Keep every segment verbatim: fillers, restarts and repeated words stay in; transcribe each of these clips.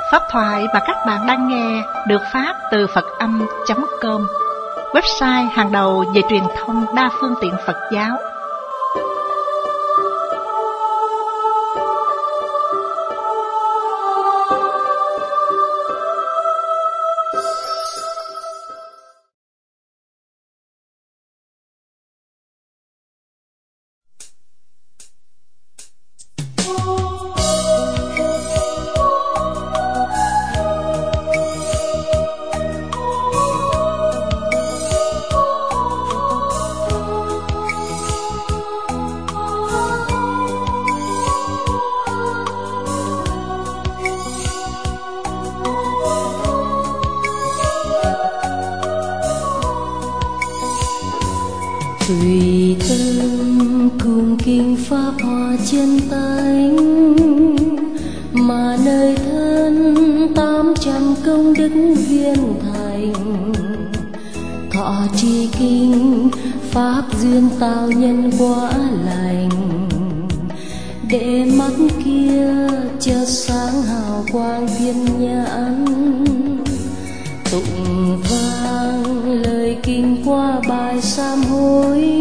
Pháp thoại mà các bạn đang nghe được phát từ Phật Âm chấm com, website hàng đầu về truyền thông đa phương tiện Phật giáo. Tùy tâm cùng kinh pháp hòa chân tánh, mà nơi thân tám trăm công đức viên thành. Thọ trì kinh pháp duyên tạo nhân quả lành, để mắt kia chợt sáng hào quang thiên nhãn. Tụng vang lời kinh qua bài sám hối,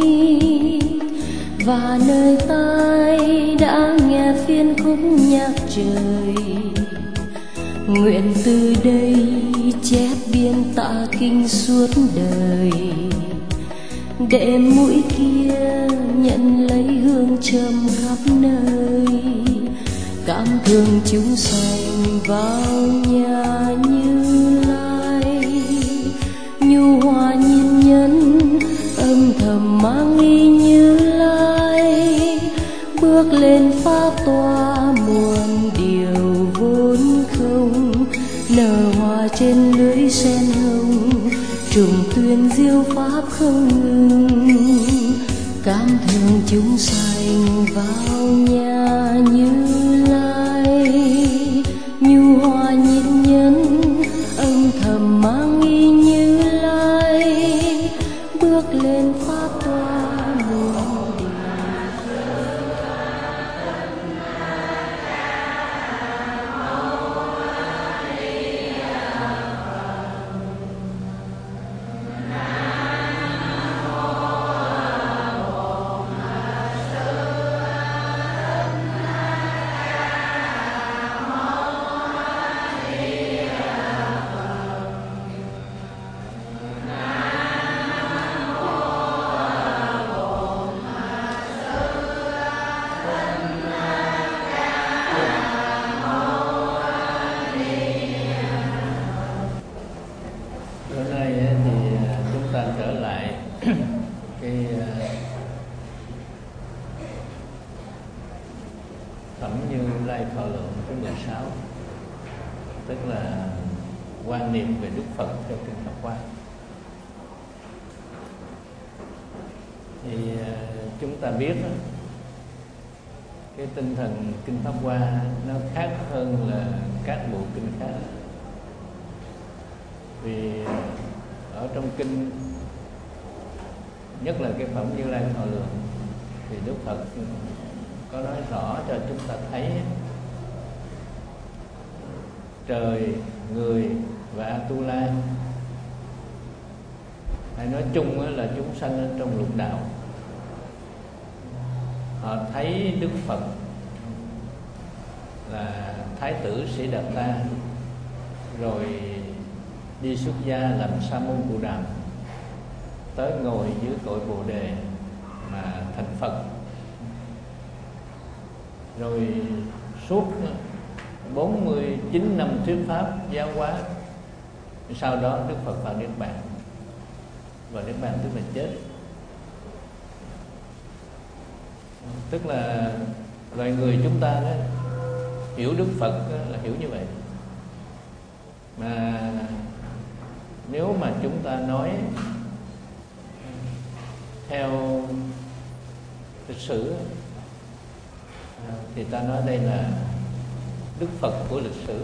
và nơi tai đã nghe phiên khúc nhạc trời. Nguyện từ đây chép biên tạ kinh suốt đời, để mũi kia nhận lấy hương trầm khắp nơi. Cảm thương chúng sanh vào nhà Như Lai, nhu hòa nhìn nhân âm thầm mang y Như Lai. Bước lên pháp tòa muôn điều vốn không, nở hoa trên lưới sen hồng, trùng tuyên diệu pháp không ngừng. Cảm thương chúng sanh vào nhà Như Lai, nhu hòa nhìn nhân âm thầm mang y Như Lai. Bước lên pháp tòa muôn điều. Phẩm Như Lai Thọ Lượng thứ mười sáu, tức là quan niệm về Đức Phật theo kinh Pháp Hoa. Thì chúng ta biết cái tinh thần kinh Pháp Hoa nó khác hơn là các bộ kinh khác, vì ở trong kinh, nhất là cái Phẩm Như Lai Thọ Lượng, thì Đức Phật có nói rõ cho chúng ta thấy trời, người và Atula, hay nói chung là chúng sanh ở trong lục đạo, họ thấy Đức Phật là Thái tử Sĩ Đạt Ta, rồi đi xuất gia làm Sa môn Cù Đàm, tới ngồi dưới cội Bồ Đề mà thành Phật. Rồi suốt bốn mươi chín năm thuyết pháp giáo hóa, sau đó Đức Phật vào Niết Bàn. Và Niết Bàn tức là chết. Tức là loài người chúng ta đó, hiểu Đức Phật là hiểu như vậy. Mà nếu mà chúng ta nói theo lịch sử thì ta nói đây là Đức Phật của lịch sử,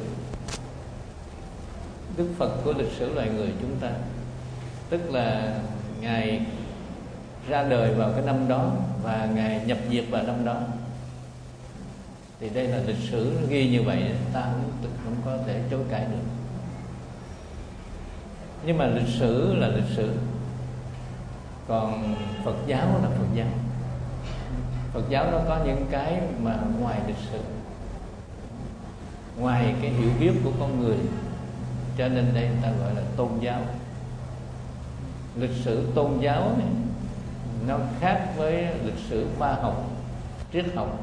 Đức Phật của lịch sử loài người chúng ta. Tức là Ngài ra đời vào cái năm đó và Ngài nhập diệt vào năm đó. Thì đây là lịch sử nó ghi như vậy, ta không, không có thể chối cãi được. Nhưng mà lịch sử là lịch sử, còn Phật giáo là Phật giáo. Phật giáo nó có những cái mà ngoài lịch sử, ngoài cái hiểu biết của con người, cho nên đây người ta gọi là tôn giáo. Lịch sử tôn giáo này, nó khác với lịch sử khoa học, triết học.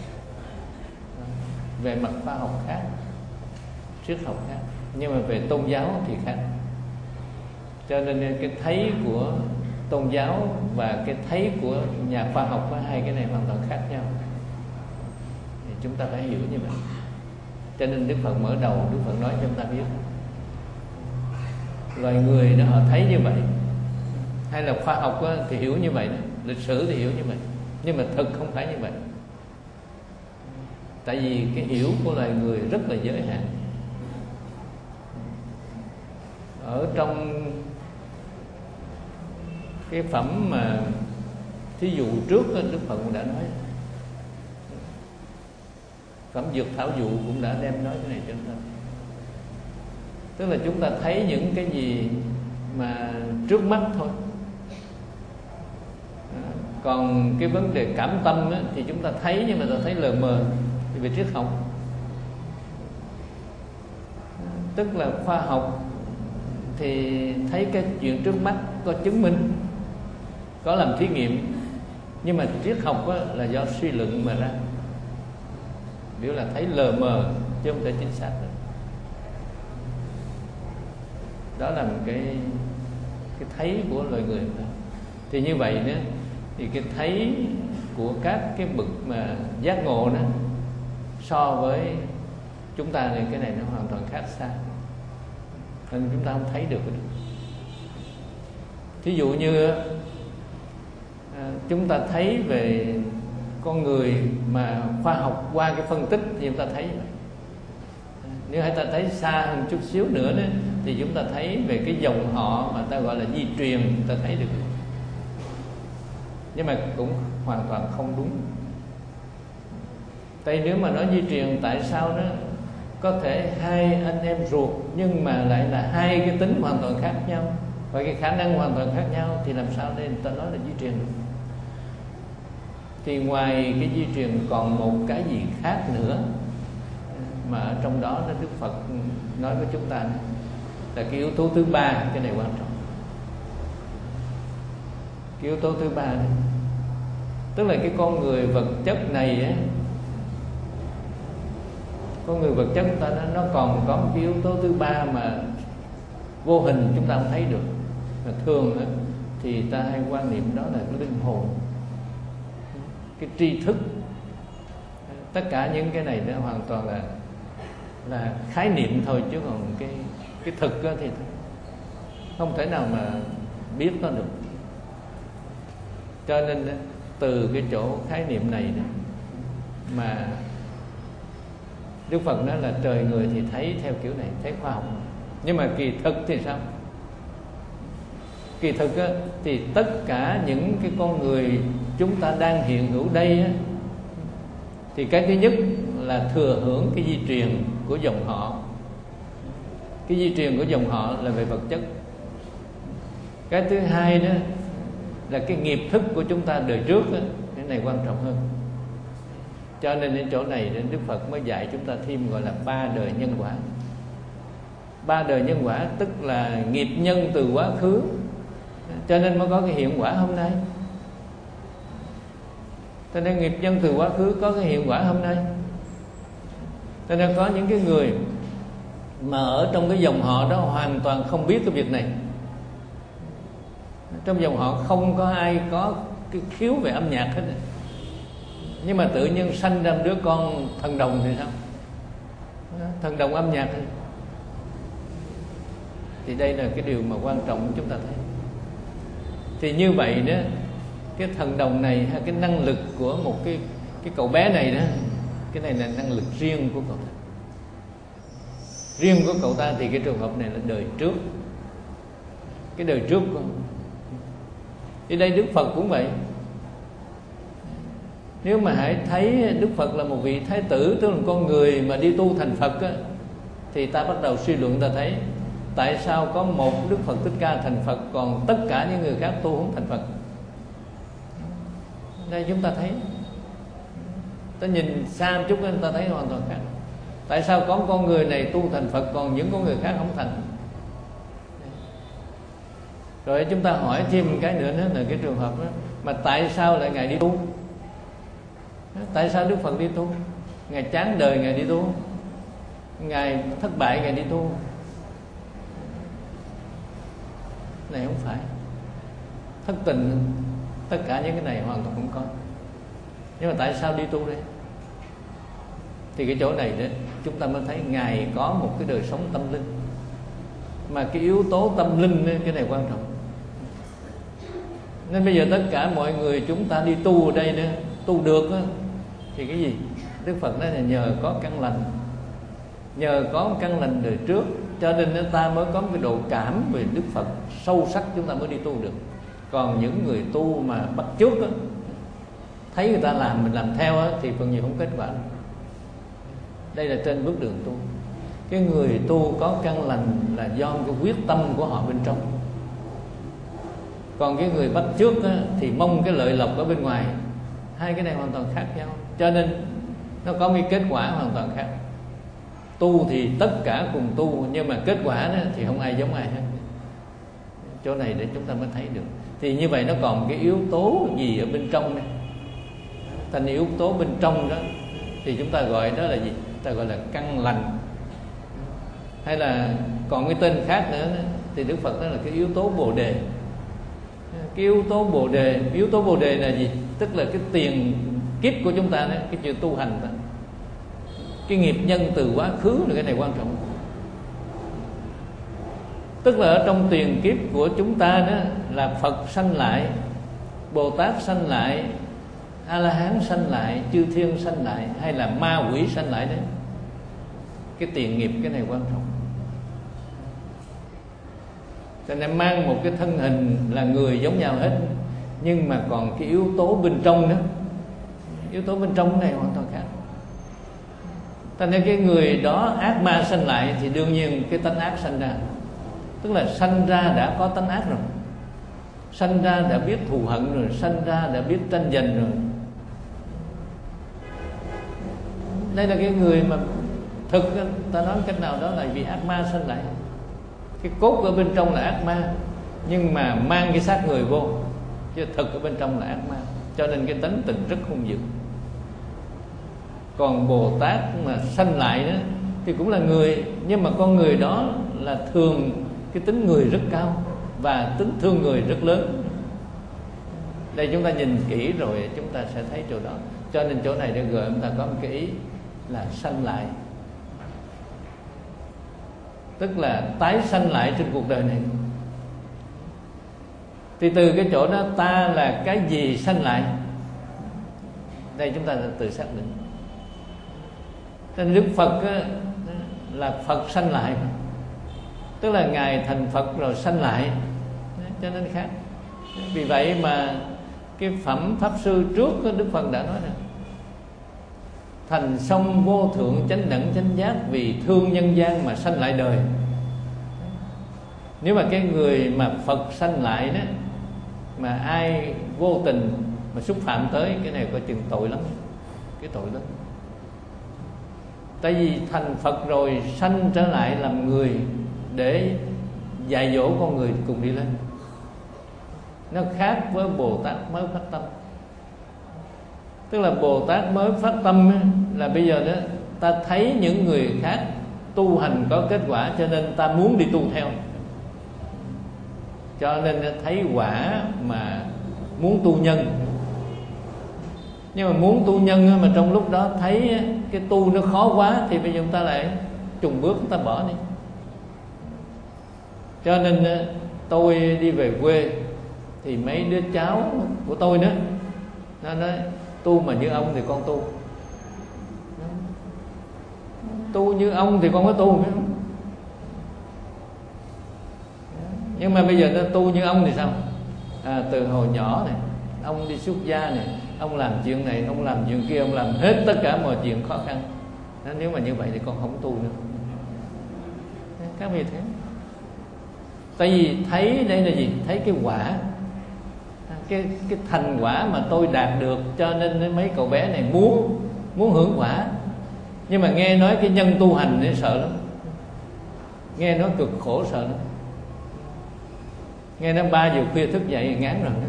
Về mặt khoa học khác, triết học khác, nhưng mà về tôn giáo thì khác. Cho nên cái thấy của tôn giáo và cái thấy của nhà khoa học có hai cái này hoàn toàn khác nhau. Thì chúng ta phải hiểu như vậy. Cho nên Đức Phật mở đầu, Đức Phật nói cho chúng ta biết loài người đó họ thấy như vậy, hay là khoa học thì hiểu như vậy đó, lịch sử thì hiểu như vậy, nhưng mà thực không phải như vậy. Tại vì cái hiểu của loài người rất là giới hạn. Ở trong cái phẩm mà thí dụ trước Đức Phật cũng đã nói, phẩm Dược Thảo Dụ cũng đã đem nói cái này cho chúng ta. Tức là chúng ta thấy những cái gì mà trước mắt thôi. Còn cái vấn đề cảm tâm á, thì chúng ta thấy nhưng mà ta thấy lờ mờ. Thì về triết học, tức là khoa học thì thấy cái chuyện trước mắt, có chứng minh, có làm thí nghiệm. Nhưng mà triết học á, là do suy luận mà ra, biểu là thấy lờ mờ chứ không thể chính xác được. Đó là một cái cái thấy của loài người. Thì như vậy nữa, thì cái thấy của các cái bậc mà giác ngộ đó so với chúng ta thì cái này nó hoàn toàn khác xa, nên chúng ta không thấy được. Thí dụ như à, chúng ta thấy về con người mà khoa học qua cái phân tích thì chúng ta thấy vậy. Nếu chúng ta thấy xa hơn chút xíu nữa đó, thì chúng ta thấy về cái dòng họ mà ta gọi là di truyền, chúng ta thấy được. Nhưng mà cũng hoàn toàn không đúng. Tại nếu mà nói di truyền, tại sao nó có thể hai anh em ruột nhưng mà lại là hai cái tính hoàn toàn khác nhau và cái khả năng hoàn toàn khác nhau, thì làm sao để người ta nói là di truyền được? Thì ngoài cái di truyền còn một cái gì khác nữa mà ở trong đó Đức Phật nói với chúng ta là cái yếu tố thứ ba. Cái này quan trọng. Cái yếu tố thứ ba này, tức là cái con người vật chất này á, con người vật chất chúng ta nó, nó còn có một cái yếu tố thứ ba mà vô hình chúng ta không thấy được. Mà thường á, thì ta hay quan niệm đó là cái linh hồn, cái tri thức. Tất cả những cái này nó hoàn toàn là là khái niệm thôi, chứ còn cái cái thực thì không thể nào mà biết nó được. Cho nên từ cái chỗ khái niệm này đó, mà Đức Phật nói là trời người thì thấy theo kiểu này, thấy khoa học. Nhưng mà kỳ thực thì sao? Kỳ thực á, thì tất cả những cái con người chúng ta đang hiện hữu đây á, thì cái thứ nhất là thừa hưởng cái di truyền của dòng họ. Cái di truyền của dòng họ là về vật chất. Cái thứ hai đó là cái nghiệp thức của chúng ta đời trước đó. Cái này quan trọng hơn. Cho nên đến chỗ này Đức Phật mới dạy chúng ta thêm gọi là ba đời nhân quả. Ba đời nhân quả tức là nghiệp nhân từ quá khứ, cho nên mới có cái hiện quả hôm nay. Cho nên nghiệp nhân từ quá khứ có cái hiện quả hôm nay. Cho nên có những cái người mà ở trong cái dòng họ đó hoàn toàn không biết cái việc này. Trong dòng họ không có ai có cái khiếu về âm nhạc hết. Nhưng mà tự nhiên sanh ra đứa con thần đồng thì sao? Thần đồng âm nhạc thì, thì đây là cái điều mà quan trọng chúng ta thấy. Thì như vậy đó, cái thần đồng này hay cái năng lực của một cái cái cậu bé này đó, cái này là năng lực riêng của cậu ta. Riêng của cậu ta thì cái trường hợp này là đời trước, cái đời trước. Thì đây Đức Phật cũng vậy. Nếu mà hãy thấy Đức Phật là một vị thái tử, tức là con người mà đi tu thành Phật á, thì ta bắt đầu suy luận, ta thấy tại sao có một Đức Phật Thích Ca thành Phật, còn tất cả những người khác tu không thành Phật. Đây chúng ta thấy, ta nhìn xa một chút nên ta thấy hoàn toàn khác. Tại sao có con người này tu thành Phật, còn những con người khác không thành? Rồi chúng ta hỏi thêm một cái nữa, đó là cái trường hợp đó, mà tại sao lại Ngài đi tu? Tại sao Đức Phật đi tu? Ngài chán đời Ngài đi tu, Ngài thất bại Ngài đi tu? Này không phải. Thất tình, tất cả những cái này hoàn toàn không có. Nhưng mà tại sao đi tu đây? Thì cái chỗ này đó chúng ta mới thấy Ngài có một cái đời sống tâm linh. Mà cái yếu tố tâm linh đó, cái này quan trọng. Nên bây giờ tất cả mọi người chúng ta đi tu ở đây đó, tu được đó, thì cái gì? Đức Phật nói là nhờ có căn lành, nhờ có căn lành đời trước, cho nên ta mới có một cái độ cảm về Đức Phật sâu sắc, chúng ta mới đi tu được. Còn những người tu mà bắt chước đó, thấy người ta làm mình làm theo đó, thì phần nhiều không kết quả. Đây là trên bước đường tu. Cái người tu có căn lành là do cái quyết tâm của họ bên trong. Còn cái người bắt chước á, thì mong cái lợi lộc ở bên ngoài. Hai cái này hoàn toàn khác nhau, cho nên nó có một kết quả hoàn toàn khác. Tu thì tất cả cùng tu, nhưng mà kết quả đó thì không ai giống ai hết. Chỗ này để chúng ta mới thấy được. Thì như vậy nó còn cái yếu tố gì ở bên trong này? Thành yếu tố bên trong đó thì chúng ta gọi đó là gì? Ta gọi là căn lành. Hay là còn cái tên khác nữa thì Đức Phật đó là cái yếu tố Bồ Đề. Cái yếu tố Bồ Đề, yếu tố Bồ Đề là gì? Tức là cái tiền kiếp của chúng ta đó, cái chuyện tu hành đó, cái nghiệp nhân từ quá khứ là cái này quan trọng. Tức là ở trong tiền kiếp của chúng ta đó là Phật sanh lại, Bồ Tát sanh lại, A La Hán sanh lại, chư thiên sanh lại, hay là ma quỷ sanh lại đấy. Cái tiền nghiệp cái này quan trọng. Cho nên mang một cái thân hình là người giống nhau hết, nhưng mà còn cái yếu tố bên trong đó, yếu tố bên trong này hoàn toàn khác. Cho nên cái người đó ác ma sanh lại thì đương nhiên cái tánh ác sanh ra. Tức là sanh ra đã có tánh ác rồi, sanh ra đã biết thù hận rồi, sanh ra đã biết tranh giành rồi. Đây là cái người mà thực ta nói cách nào đó là vì ác ma sanh lại. Cái cốt ở bên trong là ác ma, nhưng mà mang cái xác người vô, chứ thực ở bên trong là ác ma. Cho nên cái tính tình rất hung dữ. Còn Bồ Tát mà sanh lại đó thì cũng là người, nhưng mà con người đó là thường cái tính người rất cao và tính thương người rất lớn. Đây chúng ta nhìn kỹ rồi chúng ta sẽ thấy chỗ đó. Cho nên chỗ này để gợi chúng ta có một cái ý là sanh lại, tức là tái sanh lại trên cuộc đời này. Thì từ cái chỗ đó ta là cái gì sanh lại, đây chúng ta tự xác định. Nên Đức Phật á, là Phật sanh lại, tức là Ngài thành Phật rồi sanh lại, cho nên khác. Vì vậy mà cái phẩm Pháp Sư trước đó, Đức Phật đã nói rằng thành song vô thượng chánh đẳng chánh giác, vì thương nhân gian mà sanh lại đời. Nếu mà cái người mà Phật sanh lại đó, mà ai vô tình mà xúc phạm tới, cái này coi chừng tội lắm, cái tội lớn. Tại vì thành Phật rồi sanh trở lại làm người để dạy dỗ con người cùng đi lên. Nó khác với Bồ Tát mới phát tâm. Tức là Bồ Tát mới phát tâm là bây giờ đó ta thấy những người khác tu hành có kết quả, cho nên ta muốn đi tu theo, cho nên thấy quả mà muốn tu nhân. Nhưng mà muốn tu nhân mà trong lúc đó thấy cái tu nó khó quá, thì bây giờ chúng ta lại trùng bước, chúng ta bỏ đi. Cho nên tôi đi về quê thì mấy đứa cháu của tôi nữa nó nói tu mà như ông thì con tu, tu như ông thì con có tu nữa. Nhưng mà bây giờ nó tu như ông thì sao? À, từ hồi nhỏ này ông đi xuất gia này, ông làm chuyện này, ông làm chuyện kia, ông làm hết tất cả mọi chuyện khó khăn. Nếu mà như vậy thì con không tu nữa. Các vị thấy, tại vì thấy đây là gì? Thấy cái quả, cái cái thành quả mà tôi đạt được, cho nên mấy cậu bé này muốn muốn hưởng quả. Nhưng mà nghe nói cái nhân tu hành thì sợ lắm, nghe nói cực khổ sợ lắm. Nghe nói ba giờ khuya thức dậy ngán rồi đó.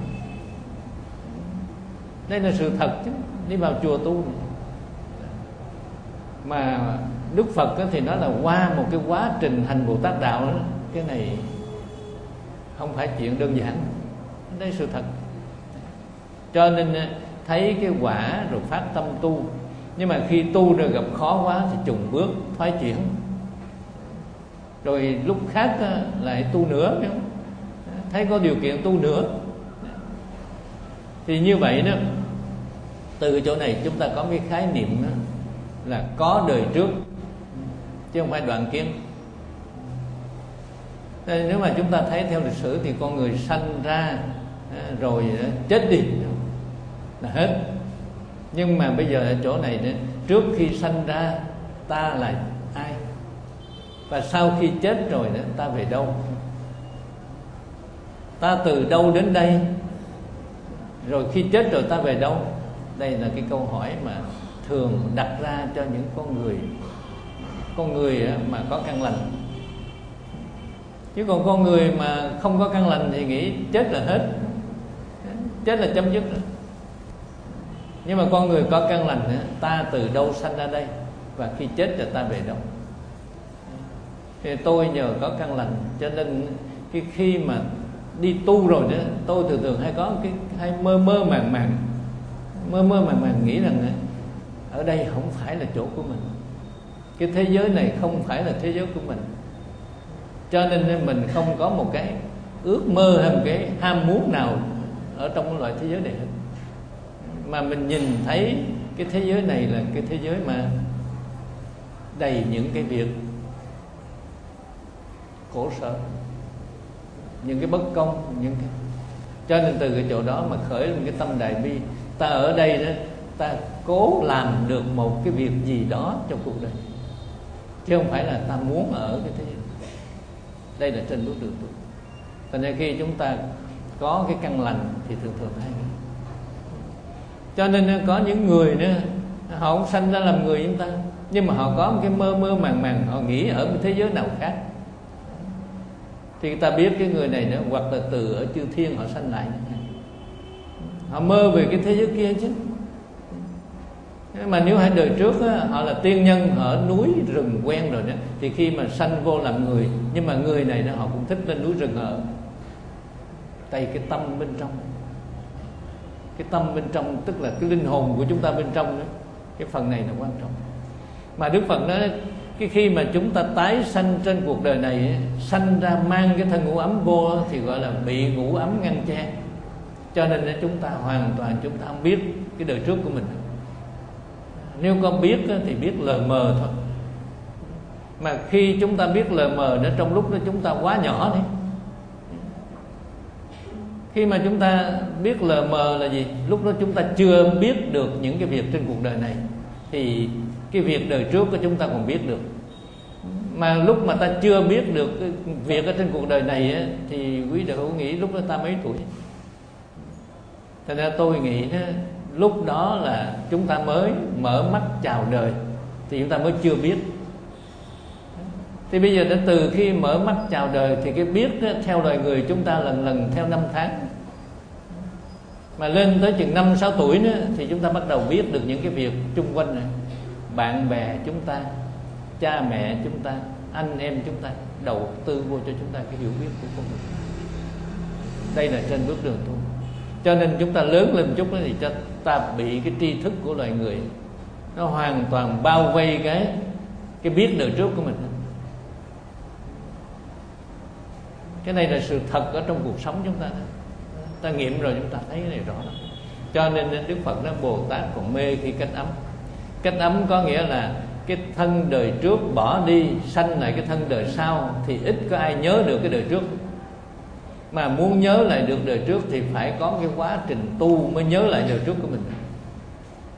Đây là sự thật chứ. Đi vào chùa tu mà Đức Phật thì nó là qua một cái quá trình hành Bồ Tát đạo đó. Cái này không phải chuyện đơn giản. Đây là sự thật. Cho nên thấy cái quả rồi phát tâm tu. Nhưng mà khi tu rồi gặp khó quá thì chùng bước thoái chuyển, rồi lúc khác lại tu nữa, thấy có điều kiện tu nữa. Thì như vậy đó, từ chỗ này chúng ta có cái khái niệm đó, là có đời trước chứ không phải đoạn kiến. Nếu mà chúng ta thấy theo lịch sử thì con người sanh ra rồi chết đi là hết. Nhưng mà bây giờ ở chỗ này nữa, trước khi sanh ra ta là ai, và sau khi chết rồi nữa ta về đâu, ta từ đâu đến đây, rồi khi chết rồi ta về đâu. Đây là cái câu hỏi mà thường đặt ra cho những con người con người mà có căn lành. Chứ còn con người mà không có căn lành thì nghĩ chết là hết, chết là chấm dứt rồi. Nhưng mà con người có căn lành, ta từ đâu sanh ra đây, và khi chết rồi ta về đâu. Thì tôi nhờ có căn lành cho nên cái khi mà đi tu rồi đó, tôi thường thường hay có cái hay mơ mơ màng màng mơ mơ màng màng nghĩ rằng ở đây không phải là chỗ của mình, cái thế giới này không phải là thế giới của mình, cho nên mình không có một cái ước mơ hay một cái ham muốn nào ở trong cái loại thế giới này hết. Mà mình nhìn thấy cái thế giới này là cái thế giới mà đầy những cái việc khổ sở, những cái bất công, những cái... cho nên từ cái chỗ đó mà khởi lên cái tâm đại bi. Ta ở đây đó, ta cố làm được một cái việc gì đó trong cuộc đời, chứ không phải là ta muốn ở cái thế giới. Đây là trên bước đường tu. Cho nên khi chúng ta có cái căn lành thì thường thường hay. Cho nên có những người nữa, họ không sanh ra làm người chúng ta, nhưng mà họ có một cái mơ mơ màng màng, họ nghĩ ở một thế giới nào khác. Thì ta biết cái người này nữa, hoặc là từ ở chư thiên họ sanh lại, họ mơ về cái thế giới kia chứ. Mà nếu hai đời trước á, họ là tiên nhân, họ ở núi rừng quen rồi đó, thì khi mà sanh vô làm người, nhưng mà người này đó, họ cũng thích lên núi rừng ở. Tại cái tâm bên trong, cái tâm bên trong tức là cái linh hồn của chúng ta bên trong đó, cái phần này là quan trọng. Mà Đức Phật nói cái khi mà chúng ta tái sanh trên cuộc đời này, sanh ra mang cái thân ngũ ấm vô thì gọi là bị ngũ ấm ngăn che. Cho nên chúng ta hoàn toàn chúng ta không biết cái đời trước của mình. Nếu có biết thì biết lờ mờ thôi. Mà khi chúng ta biết lờ mờ đó, trong lúc đó chúng ta quá nhỏ đấy. Khi mà chúng ta biết lờ mờ là gì? Lúc đó chúng ta chưa biết được những cái việc trên cuộc đời này, thì cái việc đời trước của chúng ta còn biết được. Mà lúc mà ta chưa biết được cái việc ở trên cuộc đời này á, thì quý đạo hữu nghĩ lúc đó ta mấy tuổi? Thành ra tôi nghĩ đó, lúc đó là chúng ta mới mở mắt chào đời, thì chúng ta mới chưa biết. Thì bây giờ đã từ khi mở mắt chào đời thì cái biết đó, theo loài người chúng ta lần lần theo năm tháng. Mà lên tới chừng năm sáu tuổi nữa thì chúng ta bắt đầu biết được những cái việc chung quanh này. Bạn bè chúng ta, cha mẹ chúng ta, anh em chúng ta đầu tư vô cho chúng ta cái hiểu biết của con người. Đây là trên bước đường tu. Cho nên chúng ta lớn lên một chút đó thì cho ta bị cái tri thức của loài người nó hoàn toàn bao vây cái cái biết đời trước của mình. Cái này là sự thật ở trong cuộc sống chúng ta đó. Ta nghiệm rồi chúng ta thấy cái này rõ lắm. Cho nên Đức Phật nói Bồ Tát còn mê khi cách ấm. Cách ấm có nghĩa là cái thân đời trước bỏ đi, sanh lại cái thân đời sau, thì ít có ai nhớ được cái đời trước. Mà muốn nhớ lại được đời trước thì phải có cái quá trình tu mới nhớ lại đời trước của mình.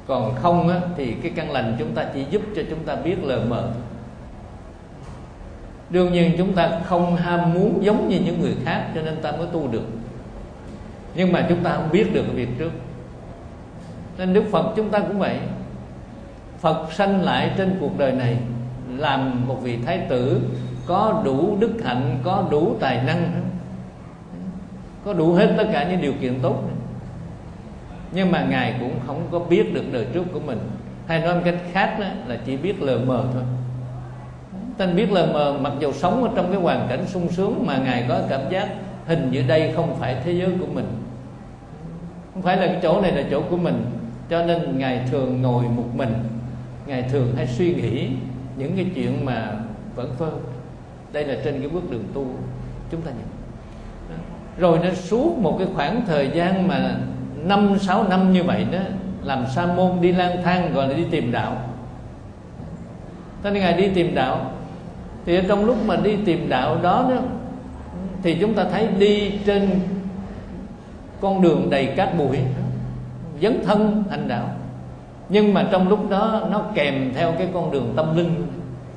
Còn không á, thì cái căn lành chúng ta chỉ giúp cho chúng ta biết lờ mờ thôi. Đương nhiên chúng ta không ham muốn giống như những người khác, cho nên ta mới tu được. Nhưng mà chúng ta không biết được cái việc trước. Nên Đức Phật chúng ta cũng vậy. Phật sanh lại trên cuộc đời này làm một vị thái tử, có đủ đức hạnh, có đủ tài năng, có đủ hết tất cả những điều kiện tốt. Nhưng mà Ngài cũng không có biết được đời trước của mình. Hay nói một cách khác đó, là chỉ biết lờ mờ thôi. Tên biết lờ mờ, mặc dù sống ở trong cái hoàn cảnh sung sướng, mà Ngài có cảm giác hình như đây không phải thế giới của mình, không phải là cái chỗ này là chỗ của mình. Cho nên Ngài thường ngồi một mình, Ngài thường hay suy nghĩ những cái chuyện mà vẩn vơ. Đây là trên cái bước đường tu chúng ta nhận. Rồi nó suốt một cái khoảng thời gian mà năm sáu năm như vậy đó, làm sa môn đi lang thang, gọi là đi tìm đạo. Thế nên Ngài đi tìm đạo, thì trong lúc mà đi tìm đạo đó, đó thì chúng ta thấy đi trên con đường đầy cát bụi, dấn thân hành đạo. Nhưng mà trong lúc đó nó kèm theo cái con đường tâm linh.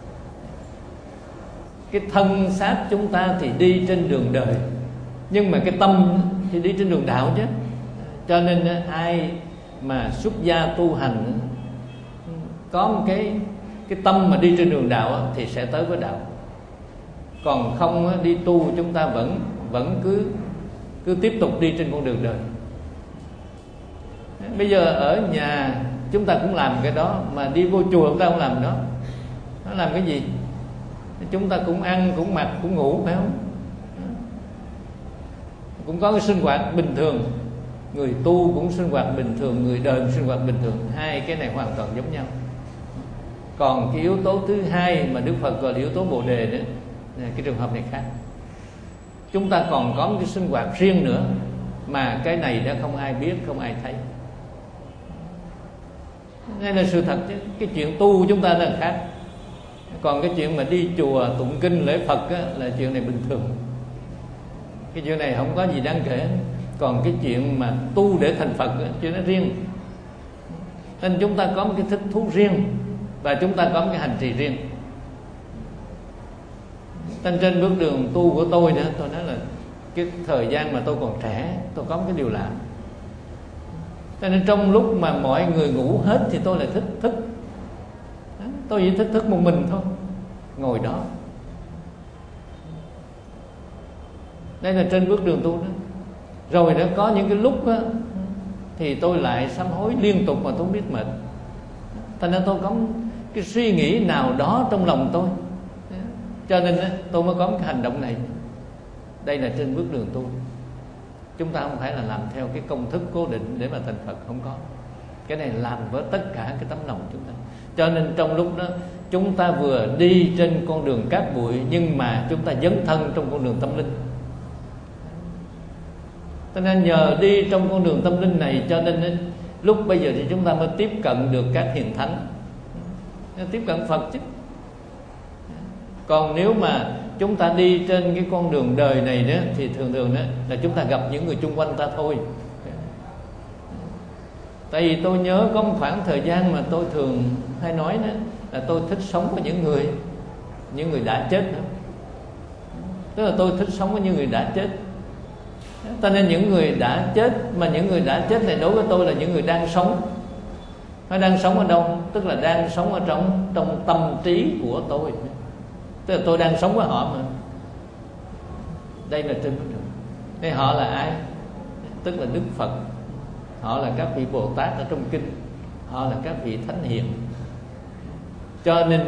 Cái thân xác chúng ta thì đi trên đường đời, nhưng mà cái tâm thì đi trên đường đạo chứ. Cho nên ai mà xuất gia tu hành có một cái cái tâm mà đi trên đường đạo thì sẽ tới với đạo. Còn không đi tu chúng ta vẫn vẫn cứ cứ tiếp tục đi trên con đường đời. Bây giờ ở nhà chúng ta cũng làm cái đó, mà đi vô chùa chúng ta cũng làm đó. Nó làm cái gì? Chúng ta cũng ăn, cũng mặc, cũng ngủ, phải không? Cũng có cái sinh hoạt bình thường. Người tu cũng sinh hoạt bình thường, người đời cũng sinh hoạt bình thường. Hai cái này hoàn toàn giống nhau. Còn cái yếu tố thứ hai mà Đức Phật gọi là yếu tố Bồ Đề đó, cái trường hợp này khác. Chúng ta còn có một cái sinh hoạt riêng nữa, mà cái này đã không ai biết, không ai thấy. Đây là sự thật chứ. Cái chuyện tu của chúng ta là khác. Còn cái chuyện mà đi chùa tụng kinh lễ Phật á, là chuyện này bình thường. Cái chuyện này không có gì đáng kể. Còn cái chuyện mà tu để thành Phật á, chuyện nó riêng. Nên chúng ta có một cái thích thú riêng, và chúng ta có một cái hành trì riêng. Nên trên bước đường tu của tôi nữa, tôi nói là cái thời gian mà tôi còn trẻ, tôi có một cái điều làm. Cho nên trong lúc mà mọi người ngủ hết thì tôi lại thích thức. Tôi chỉ thích thức một mình thôi, ngồi đó. Đây là trên bước đường tu đó. Rồi nó có những cái lúc đó, thì tôi lại sám hối liên tục mà tôi không biết mệt. Thành ra tôi có cái suy nghĩ nào đó trong lòng tôi, cho nên tôi mới có cái hành động này. Đây là trên bước đường tu. Chúng ta không phải là làm theo cái công thức cố định để mà thành Phật, không có. Cái này làm với tất cả cái tấm lòng chúng ta. Cho nên trong lúc đó chúng ta vừa đi trên con đường cát bụi, nhưng mà chúng ta dấn thân trong con đường tâm linh. Cho nên nhờ đi trong con đường tâm linh này, cho nên lúc bây giờ thì chúng ta mới tiếp cận được các hiền thánh, tiếp cận Phật chứ. Còn nếu mà chúng ta đi trên cái con đường đời này đó, thì thường thường đó là chúng ta gặp những người chung quanh ta thôi. Tại vì tôi nhớ có một khoảng thời gian mà tôi thường hay nói đó, là tôi thích sống với những người những người đã chết đó. Tức là tôi thích sống với những người đã chết. Cho nên những người đã chết, mà những người đã chết này đối với tôi là những người đang sống. Nó đang sống ở đâu? Tức là đang sống ở trong trong tâm trí của tôi. Tức là tôi đang sống với họ mà. Đây là trên bước đường. Thế họ là ai? Tức là Đức Phật. Họ là các vị Bồ Tát ở trong kinh. Họ là các vị Thánh Hiền. Cho nên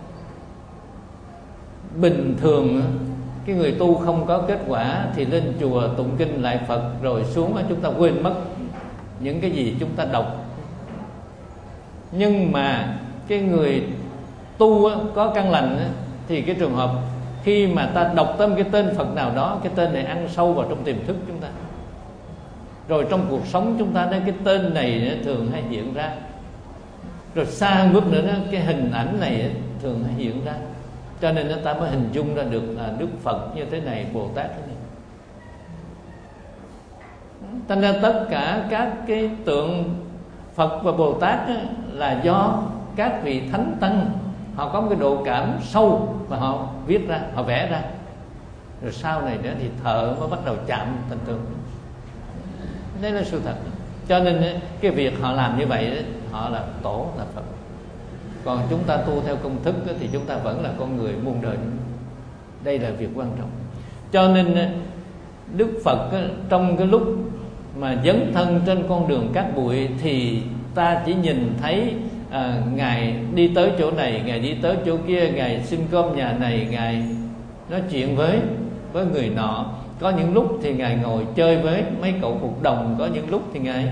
bình thường cái người tu không có kết quả thì lên chùa tụng kinh lại Phật, rồi xuống chúng ta quên mất những cái gì chúng ta đọc. Nhưng mà cái người tu có căn lành thì cái trường hợp khi mà ta đọc tên cái tên Phật nào đó, cái tên này ăn sâu vào trong tiềm thức chúng ta. Rồi trong cuộc sống chúng ta đó, cái tên này thường hay hiện ra. Rồi xa hơn bước nữa đó, cái hình ảnh này thường hay hiện ra. Cho nên ta mới hình dung ra được là Đức Phật như thế này, Bồ Tát thế này. Thành ra tất cả các cái tượng Phật và Bồ Tát là do các vị thánh tăng họ có một cái độ cảm sâu và họ viết ra, họ vẽ ra, rồi sau này nữa thì thợ mới bắt đầu chạm thành tường. Đây là sự thật. Cho nên cái việc họ làm như vậy họ là tổ, là Phật. Còn chúng ta tu theo công thức thì chúng ta vẫn là con người muôn đời. Đây là việc quan trọng. Cho nên Đức Phật trong cái lúc mà dấn thân trên con đường cát bụi thì ta chỉ nhìn thấy à, Ngài đi tới chỗ này, Ngài đi tới chỗ kia, Ngài xin cơm nhà này, Ngài nói chuyện với với người nọ. Có những lúc thì Ngài ngồi chơi với mấy cậu phục đồng, có những lúc thì Ngài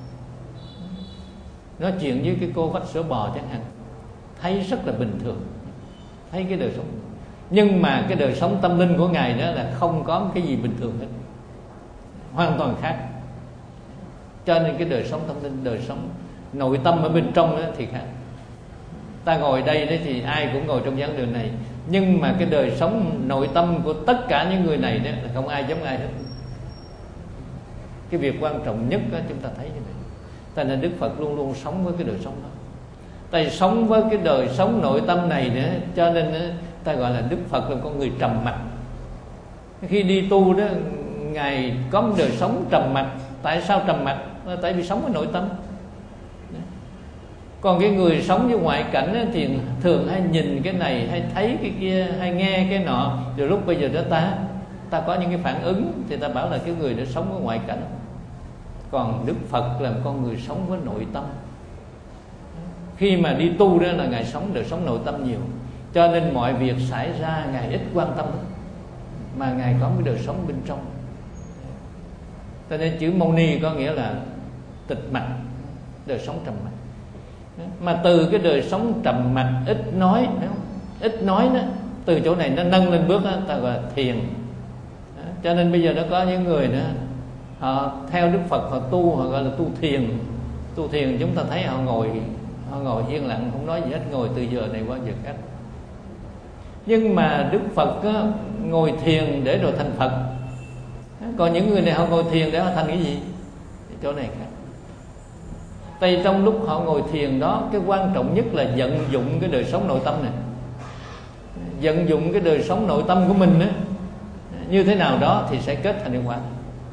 nói chuyện với cái cô vắt sữa bò chẳng hạn. Thấy rất là bình thường, thấy cái đời sống. Nhưng mà cái đời sống tâm linh của Ngài đó là không có cái gì bình thường hết, hoàn toàn khác. Cho nên cái đời sống tâm linh, đời sống nội tâm ở bên trong đó thì khác. Ta ngồi đây đấy thì ai cũng ngồi trong giảng đường này, nhưng mà cái đời sống nội tâm của tất cả những người này đó là không ai giống ai hết. Cái việc quan trọng nhất đó, chúng ta thấy như vậy. Tại nên Đức Phật luôn luôn sống với cái đời sống đó. Tại sống với cái đời sống nội tâm này nữa, cho nên đó, ta gọi là Đức Phật là con người trầm mặc. Khi đi tu đó, Ngài có một đời sống trầm mặc. Tại sao trầm mặc? Tại vì sống với nội tâm. Còn cái người sống với ngoại cảnh ấy, thì thường hay nhìn cái này, hay thấy cái kia, hay nghe cái nọ. Rồi lúc bây giờ đó ta ta có những cái phản ứng thì ta bảo là cái người đã sống với ngoại cảnh. Còn Đức Phật là một con người sống với nội tâm. Khi mà đi tu đó là Ngài sống đời sống nội tâm nhiều, cho nên mọi việc xảy ra Ngài ít quan tâm, mà Ngài có cái đời sống bên trong. Cho nên chữ Mâu Ni có nghĩa là tịch mặc, đời sống trầm mặc. Mà từ cái đời sống trầm mặc, ít nói, ít nói đó, từ chỗ này nó nâng lên bước đó, ta gọi là thiền. Cho nên bây giờ nó có những người nữa, họ theo Đức Phật, họ tu, họ gọi là tu thiền. Tu thiền chúng ta thấy họ ngồi, họ ngồi yên lặng, không nói gì hết, ngồi từ giờ này qua giờ khác. Nhưng mà Đức Phật á, ngồi thiền để rồi thành Phật. Còn những người này họ ngồi thiền để họ thành cái gì? Chỗ này khác. Tại trong lúc họ ngồi thiền đó, cái quan trọng nhất là vận dụng cái đời sống nội tâm này, vận dụng cái đời sống nội tâm của mình đó, như thế nào đó thì sẽ kết thành hiệu quả.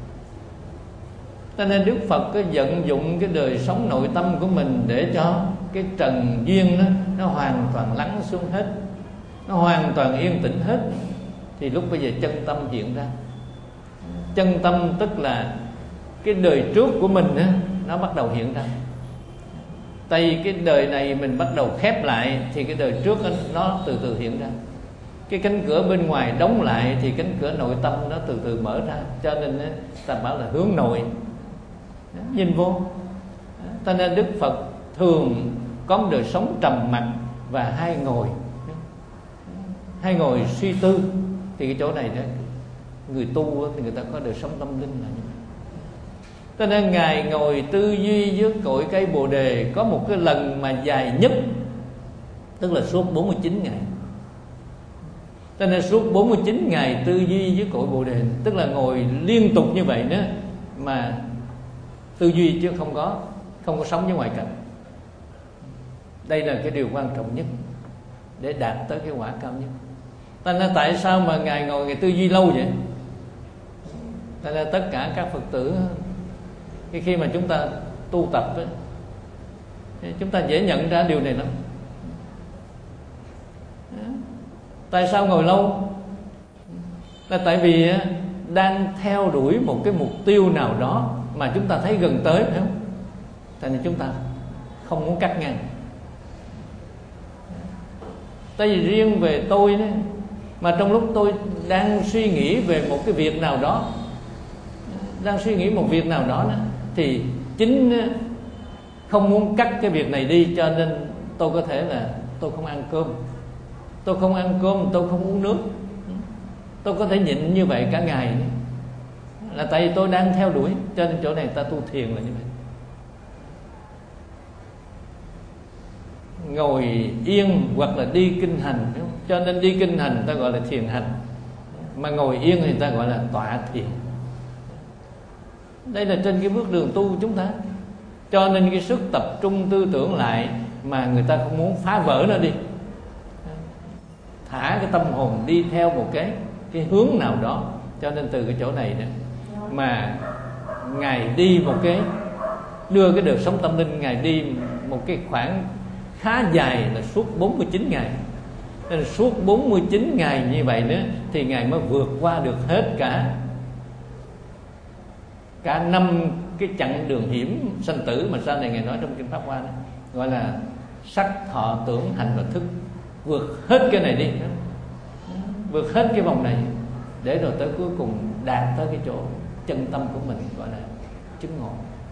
Cho nên Đức Phật có vận dụng cái đời sống nội tâm của mình để cho cái trần duyên đó, nó hoàn toàn lắng xuống hết, nó hoàn toàn yên tĩnh hết. Thì lúc bây giờ chân tâm hiện ra. Chân tâm tức là cái đời trước của mình đó, nó bắt đầu hiện ra. Tại cái đời này mình bắt đầu khép lại thì cái đời trước đó, nó từ từ hiện ra. Cái cánh cửa bên ngoài đóng lại thì cánh cửa nội tâm nó từ từ mở ra. Cho nên ta bảo là hướng nội, nhìn vô. Cho nên Đức Phật thường có một đời sống trầm mặc và hay ngồi, hay ngồi suy tư. Thì cái chỗ này đó, người tu thì người ta có đời sống tâm linh là như vậy. Cho nên Ngài ngồi tư duy dưới cội cây Bồ Đề có một cái lần mà dài nhất, tức là suốt bốn mươi chín ngày. Cho nên suốt bốn mươi chín ngày tư duy dưới cội Bồ Đề, tức là ngồi liên tục như vậy nữa mà tư duy, chứ không có không có sống với ngoại cảnh. Đây là cái điều quan trọng nhất để đạt tới cái quả cao nhất. Cho nên tại sao mà Ngài ngồi Ngài tư duy lâu vậy? Cho nên tất cả các Phật tử khi khi mà chúng ta tu tập ấy, chúng ta dễ nhận ra điều này lắm. Tại sao ngồi lâu? Là tại vì đang theo đuổi một cái mục tiêu nào đó mà chúng ta thấy gần tới, phải không? Tại nên chúng ta không muốn cắt ngang. Tại vì riêng về tôi đấy, mà trong lúc tôi đang suy nghĩ về một cái việc nào đó, đang suy nghĩ một việc nào đó, đó thì chính không muốn cắt cái việc này đi, cho nên tôi có thể là tôi không ăn cơm, tôi không ăn cơm, tôi không uống nước, tôi có thể nhịn như vậy cả ngày. Là tại vì tôi đang theo đuổi. Cho nên chỗ này ta tu thiền là như vậy. Ngồi yên hoặc là đi kinh hành, cho nên đi kinh hành ta gọi là thiền hành, mà ngồi yên thì ta gọi là tọa thiền. Đây là trên cái bước đường tu chúng ta. Cho nên cái sức tập trung tư tưởng lại mà người ta không muốn phá vỡ nó đi, thả cái tâm hồn đi theo một cái cái hướng nào đó. Cho nên từ cái chỗ này nữa mà Ngài đi một cái, đưa cái đời sống tâm linh Ngài đi một cái khoảng khá dài là suốt bốn mươi chín ngày. Nên suốt bốn mươi chín ngày như vậy nữa thì Ngài mới vượt qua được hết cả cả năm cái chặng đường hiểm sanh tử mà sau này Ngài nói trong kinh Pháp Hoa đó, gọi là sắc, thọ, tưởng, hành và thức. Vượt hết cái này đi, vượt hết cái vòng này để rồi tới cuối cùng đạt tới cái chỗ chân tâm của mình, gọi là chứng ngộ.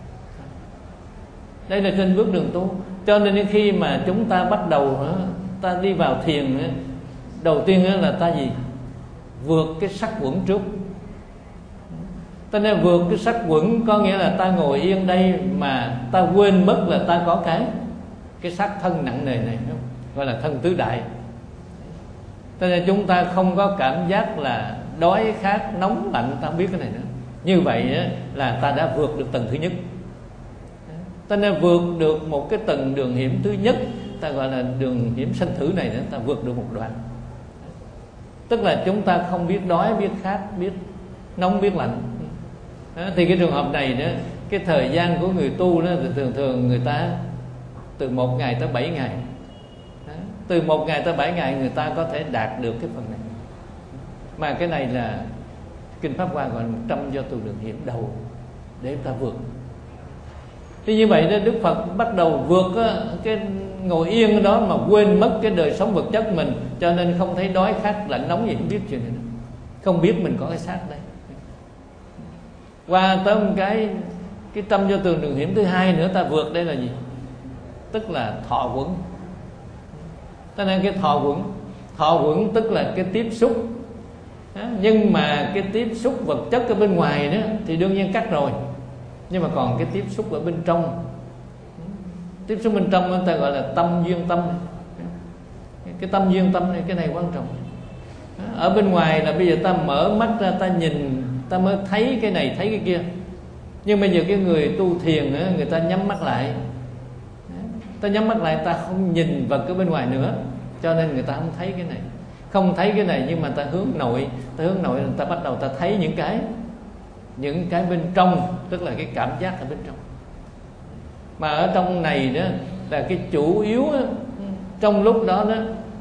Đây là trên bước đường tu. Cho nên khi mà chúng ta bắt đầu ta đi vào thiền, đầu tiên là ta gì? Vượt cái sắc quẩn trước. Ta nên vượt cái sắc quẩn, có nghĩa là ta ngồi yên đây mà ta quên mất là ta có cái cái xác thân nặng nề này, đúng không? Gọi là thân tứ đại. Cho nên chúng ta không có cảm giác là đói khát nóng lạnh, ta không biết cái này nữa. Như vậy là ta đã vượt được tầng thứ nhất. Ta nên vượt được một cái tầng đường hiểm thứ nhất, ta gọi là đường hiểm sanh tử này nữa, ta vượt được một đoạn. Tức là chúng ta không biết đói, biết khát, biết nóng, biết lạnh. Đó, thì cái trường hợp này đó, cái thời gian của người tu đó thì thường thường người ta từ một ngày tới bảy ngày. Đó, từ một ngày tới bảy ngày người ta có thể đạt được cái phần này. Mà cái này là kinh Pháp Hoa gọi là một trăm do tu đường hiểm đầu để ta vượt. Thì như vậy đó, Đức Phật bắt đầu vượt á, cái ngồi yên đó mà quên mất cái đời sống vật chất mình, cho nên không thấy đói khát lạnh nóng gì, không biết chuyện này nữa. Không biết mình có cái xác đây. Qua tới một cái cái trăm do tường đường hiểm thứ hai nữa ta vượt, đây là gì? Tức là thọ quẩn. Cho nên cái thọ quẩn, thọ quẩn tức là cái tiếp xúc. Đó, nhưng mà cái tiếp xúc vật chất ở bên ngoài đó thì đương nhiên cắt rồi, nhưng mà còn cái tiếp xúc ở bên trong. Tiếp xúc bên trong người ta gọi là tâm duyên tâm. Cái tâm duyên tâm này, cái này quan trọng. Ở bên ngoài là bây giờ ta mở mắt ra, ta nhìn, ta mới thấy cái này thấy cái kia. Nhưng bây giờ cái người tu thiền nữa, người ta nhắm mắt lại, ta nhắm mắt lại, ta không nhìn vào cái bên ngoài nữa, cho nên người ta không thấy cái này. Không thấy cái này nhưng mà ta hướng nội, ta hướng nội là ta bắt đầu ta thấy những cái những cái bên trong, tức là cái cảm giác ở bên trong. Mà ở trong này đó là cái chủ yếu đó, trong lúc đó đó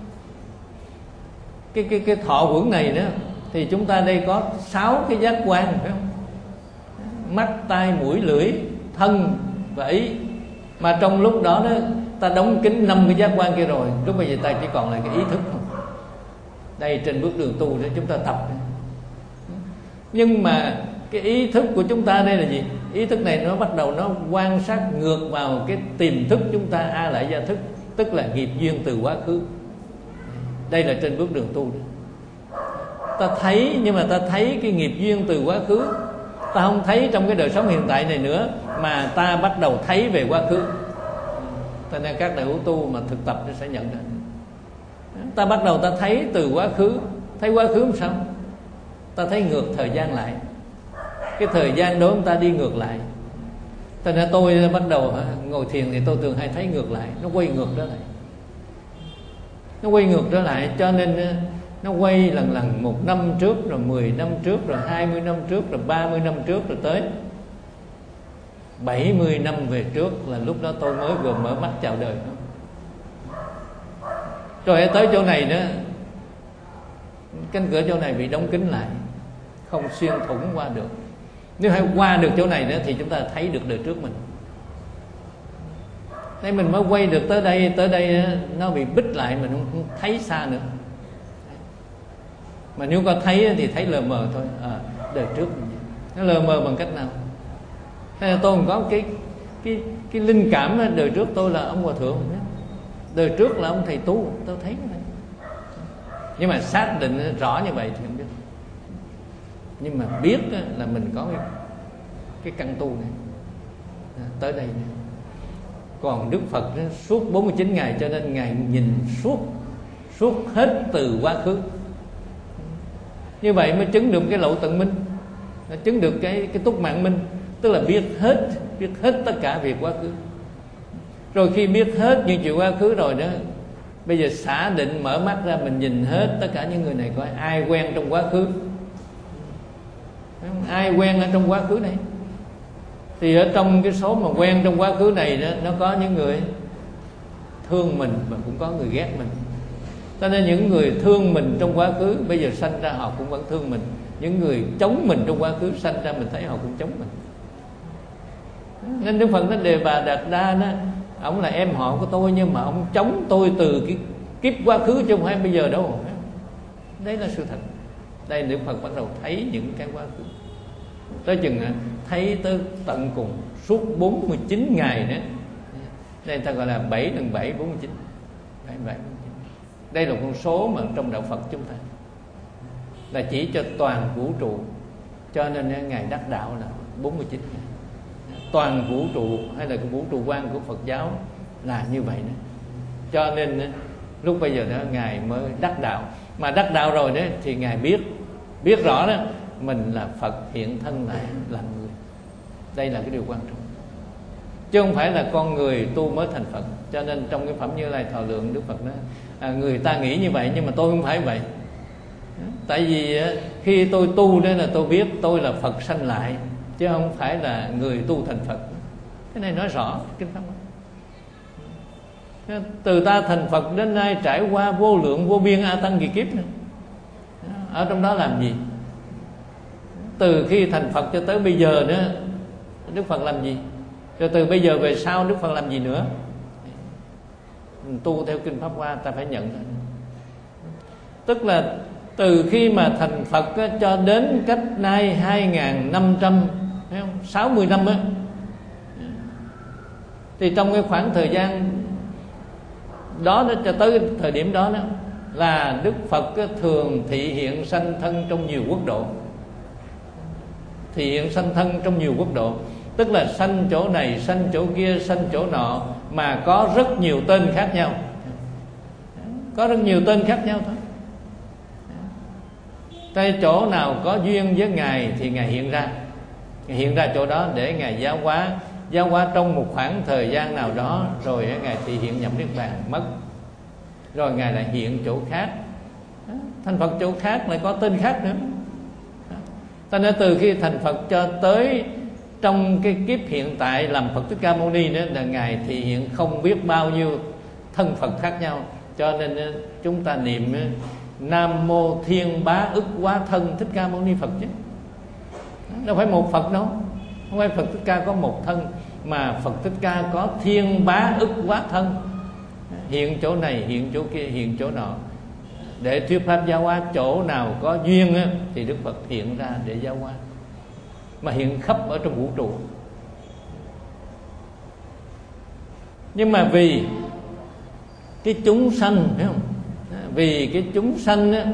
cái cái cái thọ quẩn này đó thì chúng ta đây có sáu cái giác quan, phải không? Mắt, tai, mũi, lưỡi, thân và ý. Mà trong lúc đó đó ta đóng kín năm cái giác quan kia rồi, lúc bây giờ ta chỉ còn lại cái ý thức thôi. Đây trên bước đường tu để chúng ta tập. Nhưng mà cái ý thức của chúng ta đây là gì? Ý thức này nó bắt đầu nó quan sát ngược vào cái tiềm thức chúng ta, a lại gia thức, tức là nghiệp duyên từ quá khứ. Đây là trên bước đường tu đó. Ta thấy, nhưng mà ta thấy cái nghiệp duyên từ quá khứ. Ta không thấy trong cái đời sống hiện tại này nữa, mà ta bắt đầu thấy về quá khứ. Cho nên các đại hữu tu mà thực tập sẽ nhận ra. Ta bắt đầu ta thấy từ quá khứ. Thấy quá khứ làm sao? Ta thấy ngược thời gian lại. Cái thời gian đó ta đi ngược lại. Cho nên tôi bắt đầu ngồi thiền thì tôi thường hay thấy ngược lại. Nó quay ngược trở lại. Nó quay ngược trở lại, cho nên nó quay lần lần một năm trước, rồi mười năm trước, rồi hai mươi năm trước, rồi ba mươi năm trước, rồi tới bảy mươi năm về trước, là lúc đó tôi mới vừa mở mắt chào đời. Rồi tới chỗ này đó, cánh cửa chỗ này bị đóng kín lại, không xuyên thủng qua được. Nếu hay qua được chỗ này nữa thì chúng ta thấy được đời trước mình. Thế mình mới quay được tới đây, tới đây nó bị bích lại, mình không thấy xa nữa. Mà nếu có thấy thì thấy lờ mờ thôi. À, đời trước mình nó lờ mờ bằng cách nào? Thế là tôi còn có cái cái cái linh cảm đó, đời trước tôi là ông hòa thượng, đời trước là ông thầy tu, tôi thấy cái này. Nhưng mà xác định rõ như vậy thì không biết. Nhưng mà biết là mình có cái, cái căn tu này à, tới đây này. Còn Đức Phật suốt bốn mươi chín ngày, cho nên Ngài nhìn suốt suốt hết từ quá khứ. Như vậy mới chứng được cái lộ tận minh, chứng được cái cái túc mạng minh, tức là biết hết biết hết tất cả việc quá khứ. Rồi khi biết hết những chuyện quá khứ rồi đó, bây giờ xả định mở mắt ra, mình nhìn hết tất cả những người này, coi ai quen trong quá khứ, ai quen ở trong quá khứ này. Thì ở trong cái số mà quen trong quá khứ này đó, nó có những người thương mình và cũng có người ghét mình. Cho nên những người thương mình trong quá khứ bây giờ sanh ra họ cũng vẫn thương mình. Những người chống mình trong quá khứ sanh ra mình thấy họ cũng chống mình. Nên Đức Phật nó Đề Bà Đạt Đa đó, ông là em họ của tôi, nhưng mà ông chống tôi từ cái kiếp quá khứ chứ không phải bây giờ đâu. Đấy là sự thật. Đây Đức Phật bắt đầu thấy những cái quá khứ, tới chừng thấy tới tận cùng suốt bốn mươi chín ngày nữa. Đây ta gọi là bảy lần bảy bốn mươi chín. Đây là con số mà trong đạo Phật chúng ta là chỉ cho toàn vũ trụ. Cho nên Ngài đắc đạo là bốn mươi chín ngày. Toàn vũ trụ hay là cái vũ trụ quan của Phật giáo là như vậy đó. Cho nên lúc bây giờ đó Ngài mới đắc đạo. Mà đắc đạo rồi đó thì Ngài biết Biết rõ đó mình là Phật hiện thân lại làm người. Đây là cái điều quan trọng, chứ không phải là con người tu mới thành Phật. Cho nên trong cái phẩm Như Lai Thọ Lượng, Đức Phật nói à, người ta nghĩ như vậy nhưng mà tôi không phải vậy. Tại vì khi tôi tu đó là tôi biết tôi là Phật sanh lại, chứ không phải là người tu thành Phật. Cái này nói rõ kinh pháp. Từ ta thành Phật đến nay trải qua vô lượng vô biên a tăng kỳ kiếp nữa. Ở trong đó làm gì? Từ khi thành Phật cho tới bây giờ nữa, Đức Phật làm gì? Rồi từ bây giờ về sau Đức Phật làm gì nữa? Mình tu theo kinh Pháp Hoa ta phải nhận. Tức là từ khi mà thành Phật cho đến cách nay hai nghìn năm trăm sáu mươi năm á, thì trong cái khoảng thời gian đó, đó cho tới thời điểm đó, đó là Đức Phật thường thị hiện sanh thân trong nhiều quốc độ. Thị hiện sanh thân trong nhiều quốc độ, tức là sanh chỗ này, sanh chỗ kia, sanh chỗ nọ, mà có rất nhiều tên khác nhau. Có rất nhiều tên khác nhau thôi. Tại chỗ nào có duyên với Ngài thì Ngài hiện ra. Ngài hiện ra chỗ đó để Ngài giáo hóa. Giáo hóa trong một khoảng thời gian nào đó, rồi Ngài thị hiện nhập Niết Bàn mất. Rồi Ngài lại hiện chỗ khác, thành Phật chỗ khác lại có tên khác nữa. Ta nói từ khi thành Phật cho tới trong cái kiếp hiện tại làm Phật Thích Ca Mâu Ni nữa, là Ngài thị hiện không biết bao nhiêu thân Phật khác nhau. Cho nên chúng ta niệm Nam Mô Thiên Bá Ức Quá Thân Thích Ca Mâu Ni Phật chứ. Đâu phải một Phật đâu. Không phải Phật Thích Ca có một thân, mà Phật Thích Ca có thiên bá ức quá thân. Hiện chỗ này, hiện chỗ kia, hiện chỗ nọ, để thuyết pháp giáo hóa. Chỗ nào có duyên á, thì Đức Phật hiện ra để giáo hóa, mà hiện khắp ở trong vũ trụ. Nhưng mà vì cái chúng sanh, phải không? Vì cái chúng sanh á,